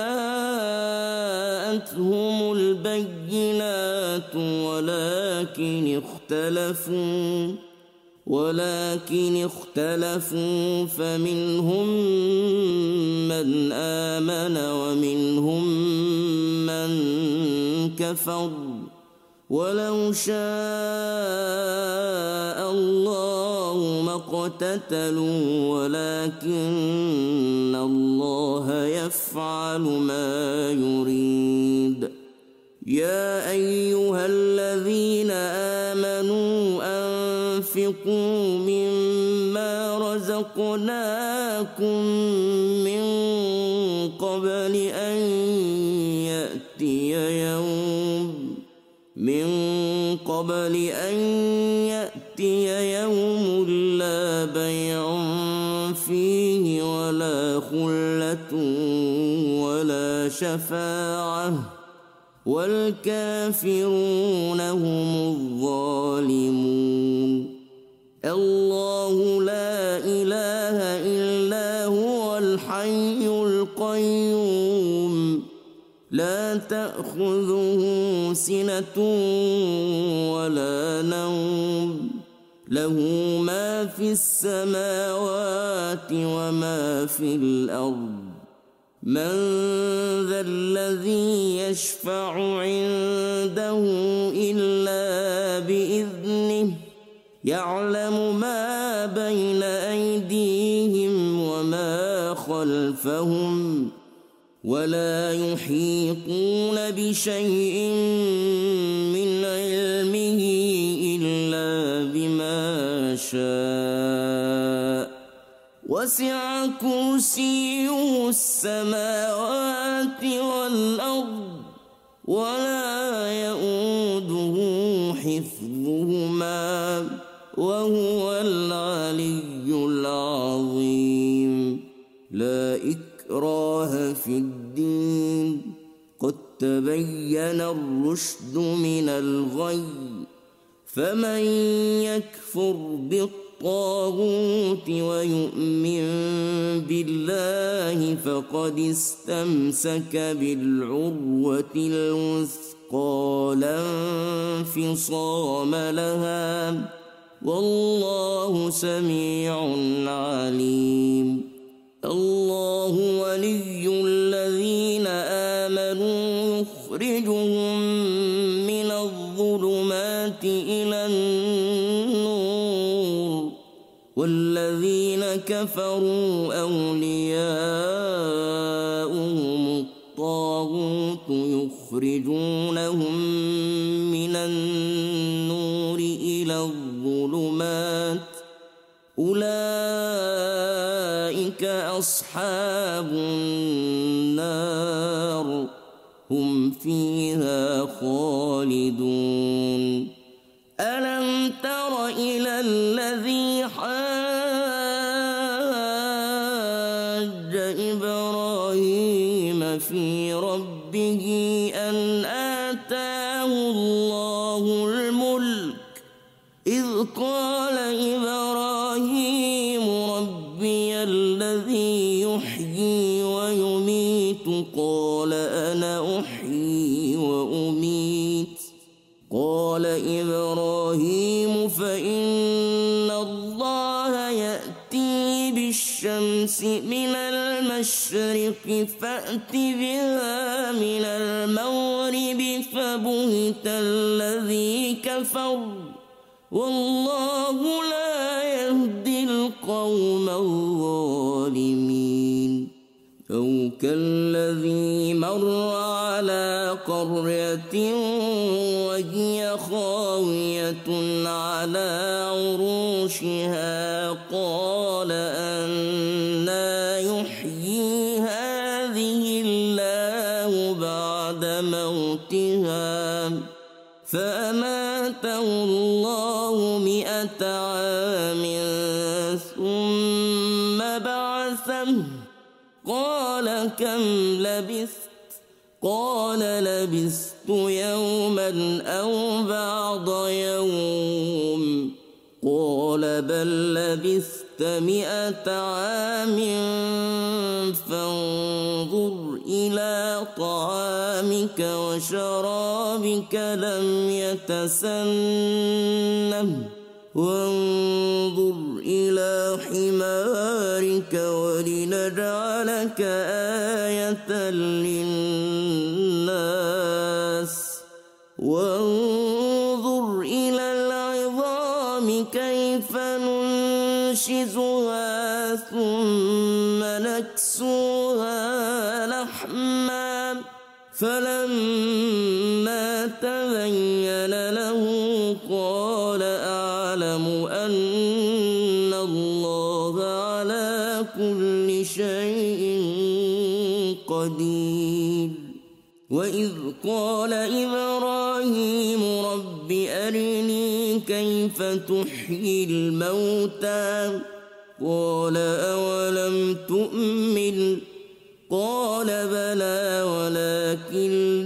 جاءتهم البينات ولكن اختلفوا ولكن اختلفوا فمنهم من آمن ومنهم من كفر ولو شاء الله ما اقتتلوا ولكن الله يفعل ما يريد يا أيها الذين آمنوا أنفقوا مما رزقناكم من قبل أن يأتي يوم من قبل أن يأتي يوم لا بيع فيه ولا خلة ولا شفاعة والكافرون هم الظالمون الله لا إله إلا هو الحي القيوم لا تأخذه سنة ولا نوم له ما في السماوات وما في الأرض من ذا الذي يشفع عنده إلا بإذنه يعلم ما بين أيديهم وما خلفهم ولا يحيطون بشيء من علمه إلا بما شاء وسع كرسيه السماوات والأرض ولا يؤوده حفظهما وهو العلي العظيم لا إكراه في الدين قد تبين الرشد من الغي فمن يكفر بالطاغوت ويؤمن بالله فقد استمسك بالعروة الوثقى لا انفصام لها والله سميع عليم الله ولي الذين آمنوا يخرجهم من الظلمات إلى النور والذين كفروا أولياؤهم الطاغوت يخرجونهم من النور إلى الظلمات أولئك أصحاب النار هم فيها خالدون ألم تر إلى الذي حاج إبراهيم في ربه أن آتاه الله الملك إذ قال ربي الذي يحيي ويميت قال أنا أحيي وأميت قال إبراهيم فإن الله يأتي بالشمس من المشرق فأت بها من المغرب فبهت الذي كفر والله لا يهدي القوم الظالمين أو كالذي مر على قرية وهي خاوية على عروشها قال أنى يحيي هذه الله بعد موتها فأماته الله مئة عام ثم بعثه قال كم لبثت قال لبثت يوما أو بعض يوم قال بل لبثت مئة عام فانظر إلى طعامك وشرابك لم يتسنه وانظر إلى حمارك ولنجعلك آية للناس وانظر إلى العظام كيف ننشزها ثم نكسوها لحما فلما تبين له قال أعلم أن الله على كل شيء قدير وإذ قال إبراهيم رب أرني كيف تحيي الموتى قال أولم تؤمن قال بلى ولكن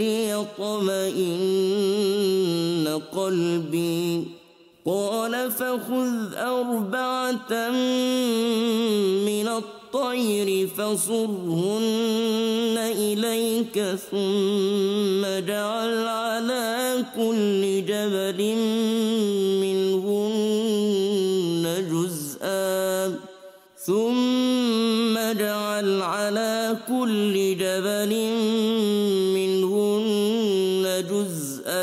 ليطمئن قلبي قال فخذ أربعة من الطير فصرهن إليك ثم اجعل على كل جبل منهن جزءا ثم اجعل على كل جبل منهن جزءا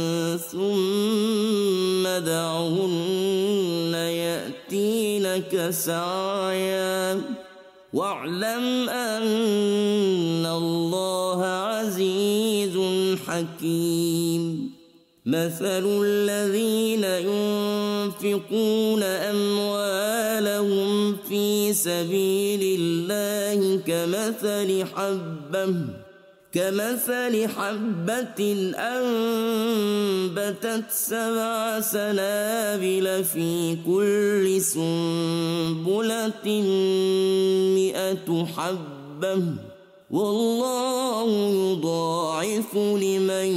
ثم دعهن يأتينك سعيا واعلم أن الله عزيز حكيم مثل الذين ينفقون أموالهم في سبيل الله كمثل حبة كمثل حبة أنبتت سبع سنابل في كل سنبلة مئة حبة والله يضاعف لمن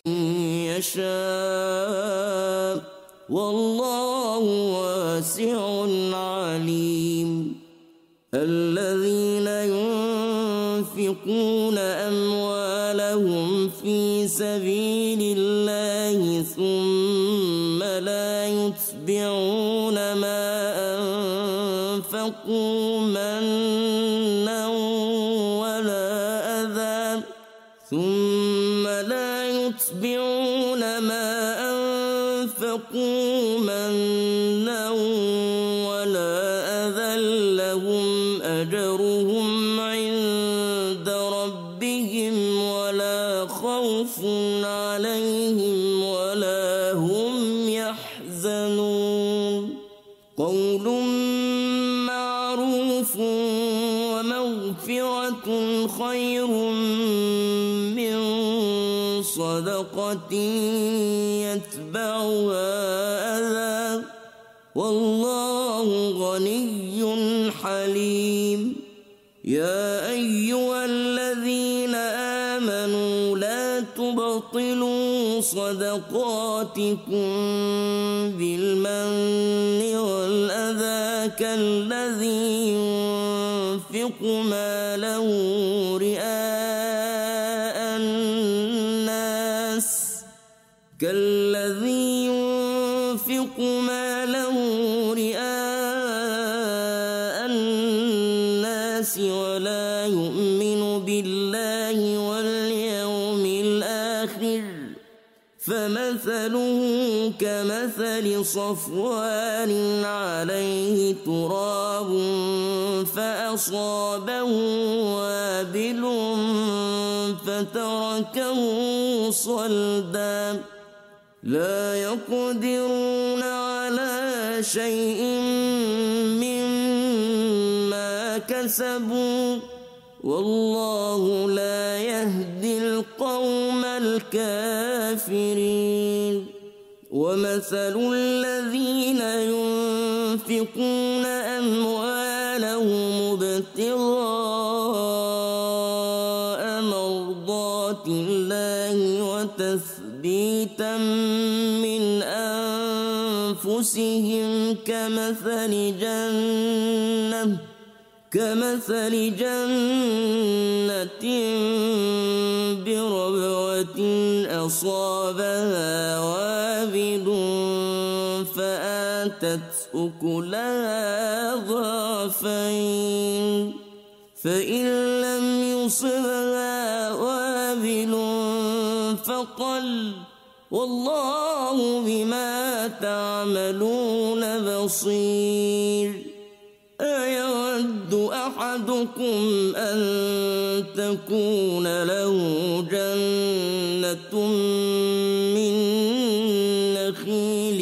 يشاء والله واسع عليم الذين ينفقون أموالهم في سبيل الله ثم لا يتبعون ما أنفقوا منا ولا أذى ثم لا يتبعون ما أنفقوا منا ولا أذى لهم أجرهم عند ربهم ولا خوف عليهم ولا هم يحزنون قول معروف ومغفرة خير من صدقة يتبعها أذى والله غني حليم يا أيها الذين آمنوا لا تبطلوا صدقاتكم بالمن والأذى كالذي ينفق ماله رئاء الناس كالذي ينفق ماله رئاء الناس ولا يؤمن بالله واليوم الآخر فمثله كمثل صفوان عليه تراب فأصابه وابل فتركه صلدا لا يقدرون على شيء مما كسبوا والله لا يهدي القوم الكافرين ومثل الذين ينفقون أموالهم ابتغاء مرضات الله وتثبيتا من أنفسهم كمثل جنة كمثل جنة بربوة أصابها وابل فآتت أكلها ضعفين فإن لم يصبها وابل فقل والله بما تعملون بصير أيود أحدكم أن تكون له جنة من نخيل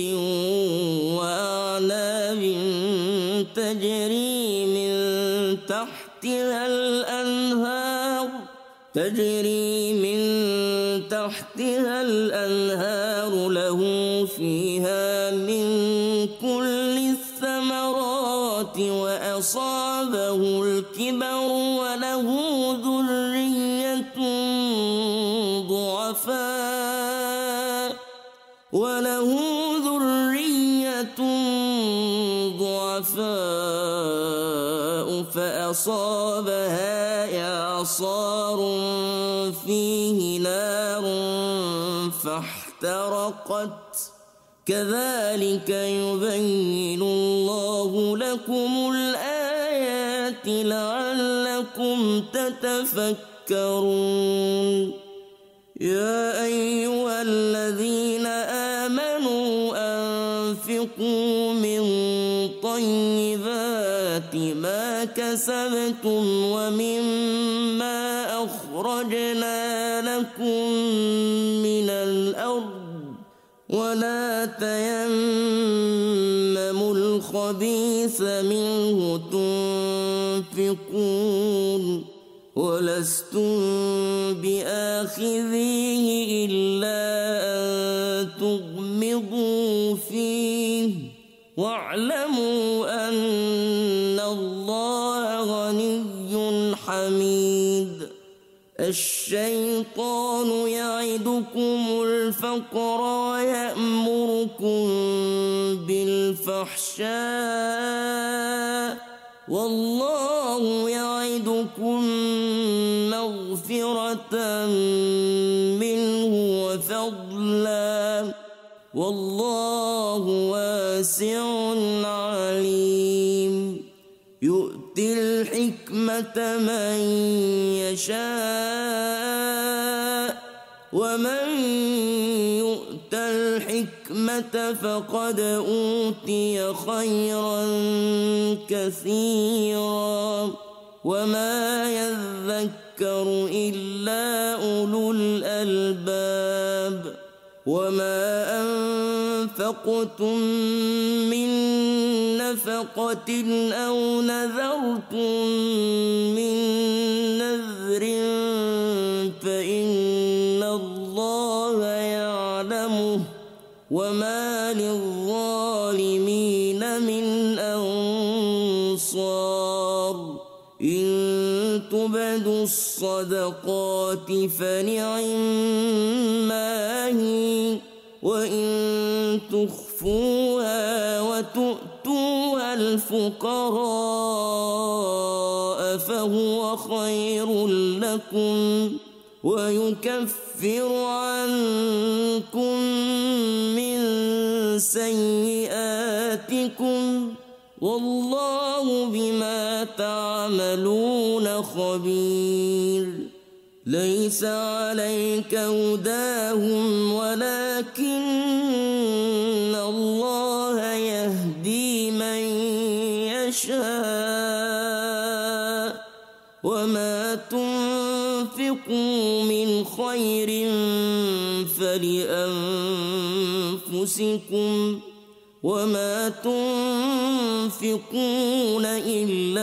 وأعناب تجري من تحتها الأنهار تجري من تحتها الأنهار له فيها من كل الثمرات وأصابه الكبر وله ذرية ضعفاء وله ذرية ضعفاء فأصابها إعصار فيه نار فاحترقت كذلك يبين الله لكم الآيات لعلكم تتفكرون يا أيها الذين آمنوا أنفقوا من طيبات ما كسبتم ومما أخرجنا لكم من الأرض ولا تيمموا الخبيث منه تنفقون ولستم بآخذيه إلا أن تغمضوا فيه واعلموا أن الله غني حميد الشيطان يعدكم الفقر ويأمركم بالفحشاء والله يعدكم مغفرة منه وفضلا والله واسع عليم يؤتي الحكمة من يشاء ومن يؤت الحكمة فقد أوتي خيرا كثيرا وما يذكر إلا أولو الألباب وما أنفقتم من نفقة أو نذرتم من نذر فإن الله يعلمه وما للظالمين من أنصار إن تبدوا الصدقات فنعما هي وإن تخفوها وتؤتوها الفقراء فهو خير لكم ويكفر عنكم من سيئاتكم والله بما تعملون خبير. ليس عليك هداهم ولكن الله يهدي من يشاء وما تنفقوا من خير فلأنفسكم وما تنفقون إلا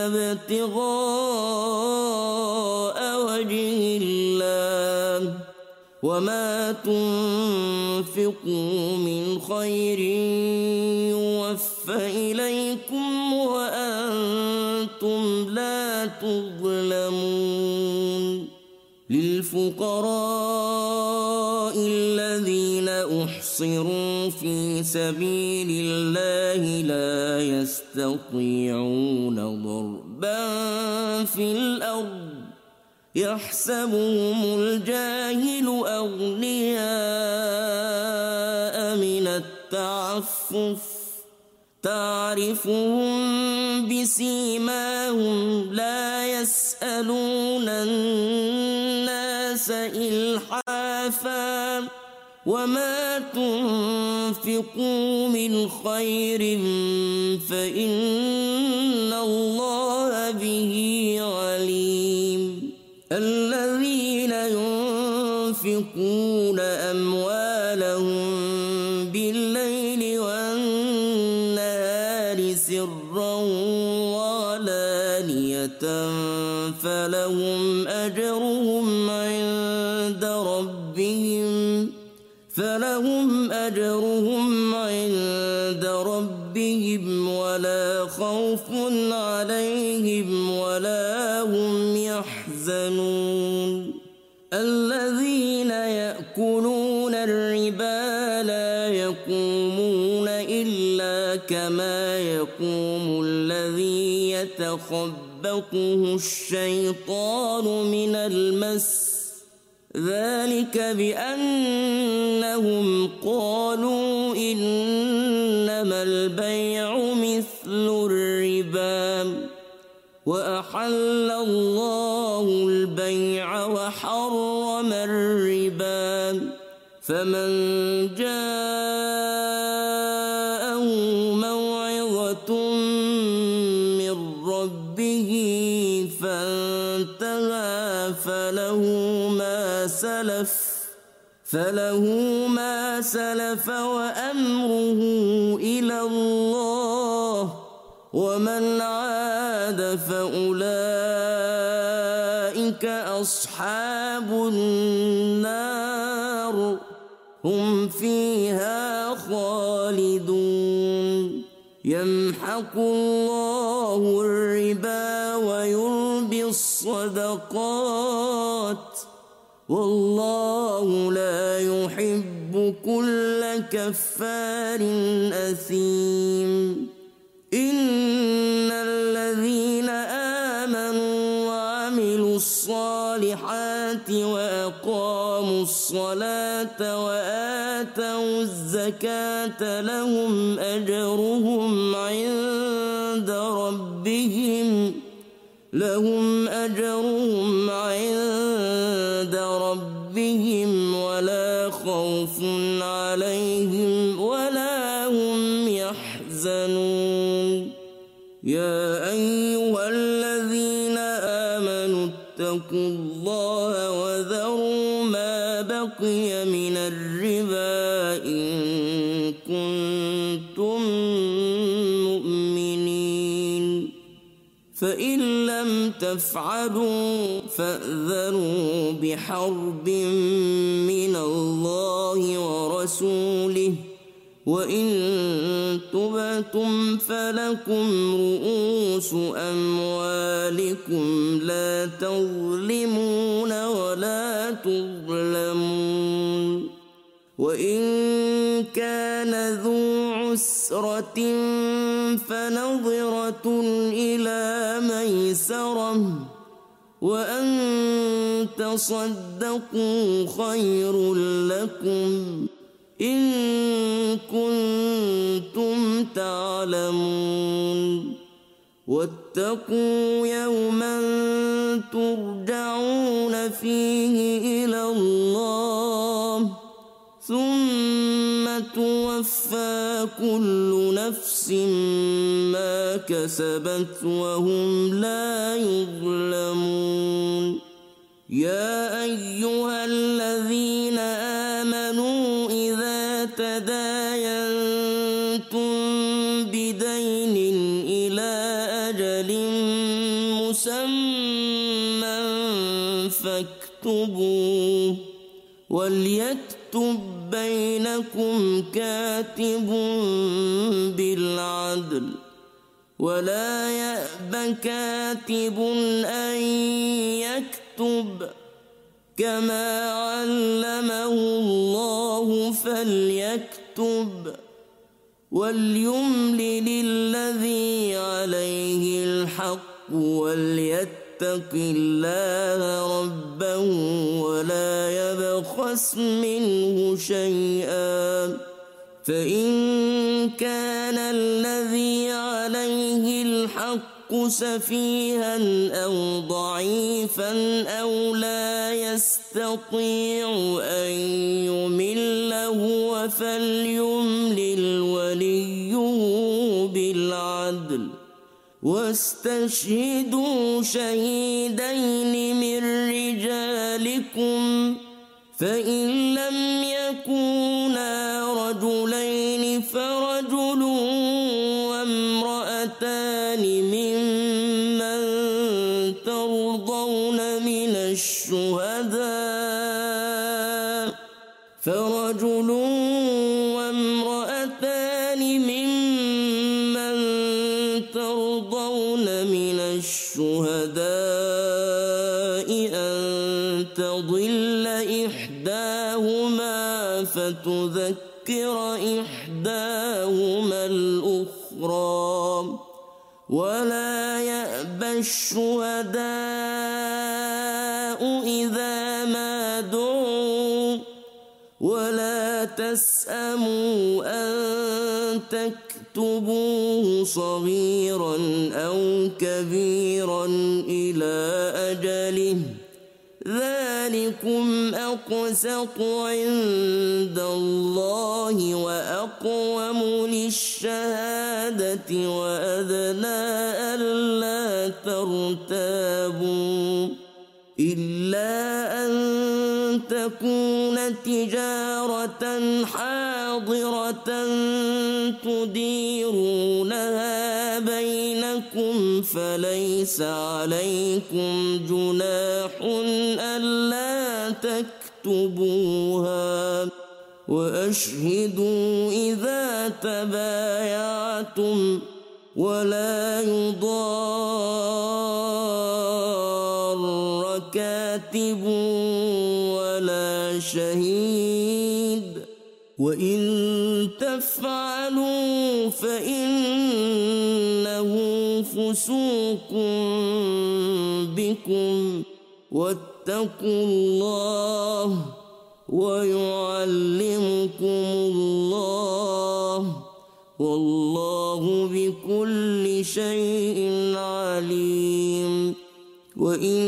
ابتغاء وجه الله وما تنفقوا من خير يوفى إليكم وأنتم لا تظلمون. للفقراء الذين أحصروا في سبيل الله لا يستطيعون ضربا في الأرض يحسبهم الجاهل أغنياء من التعفف تعرفهم بسيماهم لا يسألون الناس إلحافا وما تنفقوا من خير فإن الله به عليم. الذين ينفقون أموالهم بالليل والنهار سرا وعلانية فلهم أجرهم عند ربهم فلهم أجرهم عند ربهم ولا خوف عليهم ولا هم يحزنون. الذين يأكلون الربا لا يقومون إلا كما يقوم الذي يتخبطه الشيطان من المس ذلك بأنهم قالوا إنما البيع مثل الربا وأحل الله البيع وحرم الربا فمن جاءه موعظة من ربه فانتهى فله ما سلف فله ما سلف وأمره إلى الله ومن عاد فأولئك أصحاب النار هم فيها خالدون. يمحق الله الربا ويربي الصدقات والله لا يحب كل كفار أثيم. إن الذين آمنوا وعملوا الصالحات وأقاموا الصلاة وآتوا الزكاة لهم أجرهم عند ربهم لهم أجرهم عند ربهم ولا خوف عليهم ولا هم يحزنون. يا أيها الذين آمنوا اتقوا الله وذروا ما بقي من الربا إن كنتم مؤمنين فإن لم تفعلوا فأذنوا بحرب من الله ورسوله وإن تبتم فلكم رؤوس أموالكم لا تظلمون ولا تظلمون. وإن كان ذو عسرة فنظرة إلى ميسرة وأن تصدقوا خير لكم إن كنتم تعلمون واتقوا يوما ترجعون فيه إلى الله ثم توفى كل نفس ما كسبت وهم لا يظلمون يا أيها الذين آمنوا إذا تداينتم بدين إلى أجل مسمى فاكتبوه وليكتب بينكم كاتب بالعدل ولا يأب كاتب أن يكتب كما علمه الله فليكتب وليملل الذي عليه الحق وليتق الله ربه ولا يبخس منه شيئا فإن كان الذي عليه الحق سفيها أو ضعيفا أو لا يستطيع أن يمل هو فليملل وليه بالعدل واستشهدوا شهيدين من رجالكم فإن لم يكونا رجلين فرجل وامرأتان ممن ترضون من الشهداء فرجل وامرأتان ممن ترضون من الشهداء أن تضل إحداهما فتذكر إحداهما الأخرى ولا يأبى الشهداء إذا ما دعوا ولا تسأموا أن تكتبوه صغيرا أو كبيرا إلى أجله ذلكم أقسط عند الله وأقوم للشهادة وأدنى ألا ترتابوا إلا أن تكون تجارة حاضرة تديرونها بينكم فليس عليكم جناح ألا تكتبوها وأشهدوا إذا تبايعتم ولا يضار كاتب ولا شهيد وإن تفعلوا فإنه فسوق بكم واتقوا الله ويعلمكم الله والله بكل شيء عليم وإن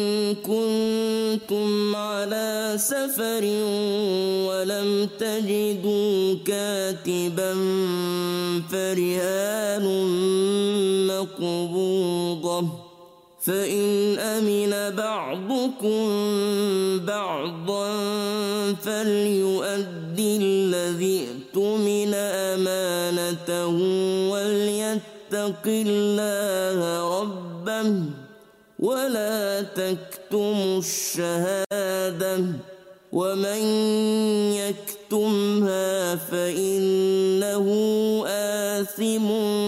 كنتم على سفر ولم تجدوا كاتبا فرهان مقبوضة فإن أمن بعضكم بعضا فليؤدي الذي اؤتمن أمانته وليتق الله ربه ولا تكتموا الشهادة ومن يكتمها فإنه آثم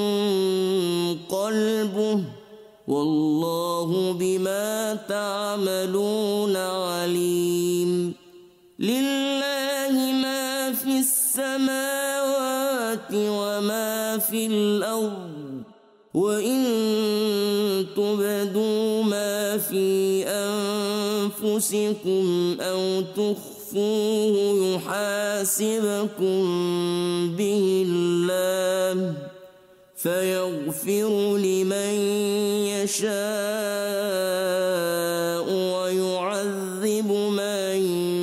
قلبه والله بما تعملون عليم لله ما في السماوات وما في الأرض وإن تبدوا ما في أنفسكم أو تخفوه يحاسبكم به الله فيغفر لمن يشاء ويعذب من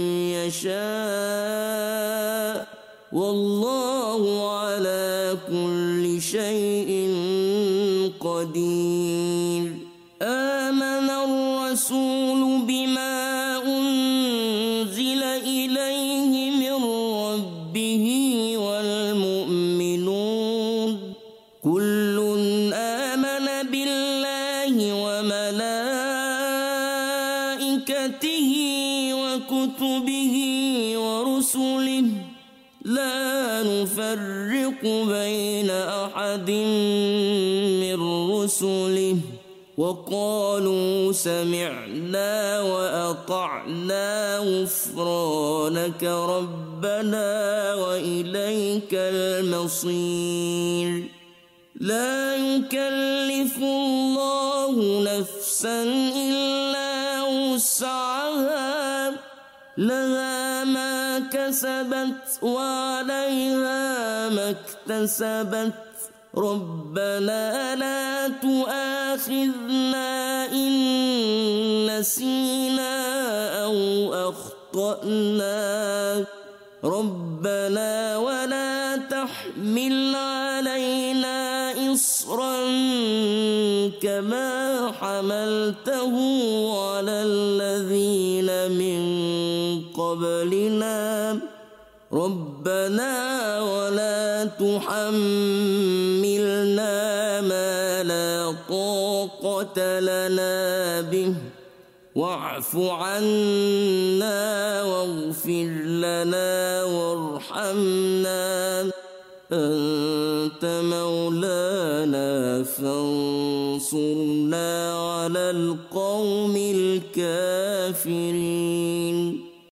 يشاء والله على كل شيء قدير. آمن الرسول بما أنزل إليه من ربه والمؤمنون كل آمن بالله وملائكته وكتبه ورسله لا نفرق بين أحد من رسله وقالوا سمعنا وأطعنا غفرانك ربنا وإليك المصير. لا يكلف الله نفسا إلا وسعها لها ما كسبت وعليها ما اكتسبت ربنا لا تؤاخذنا إن نسينا أو أخطأنا ربنا ولا تحمل علينا إصرا كما حملته على الذين من قبلنا ربنا ولا تحملنا ما لا طاقة لنا به واعف عنا واغفر لنا وارحمنا أنت مولانا فانصرنا على القوم الكافرين.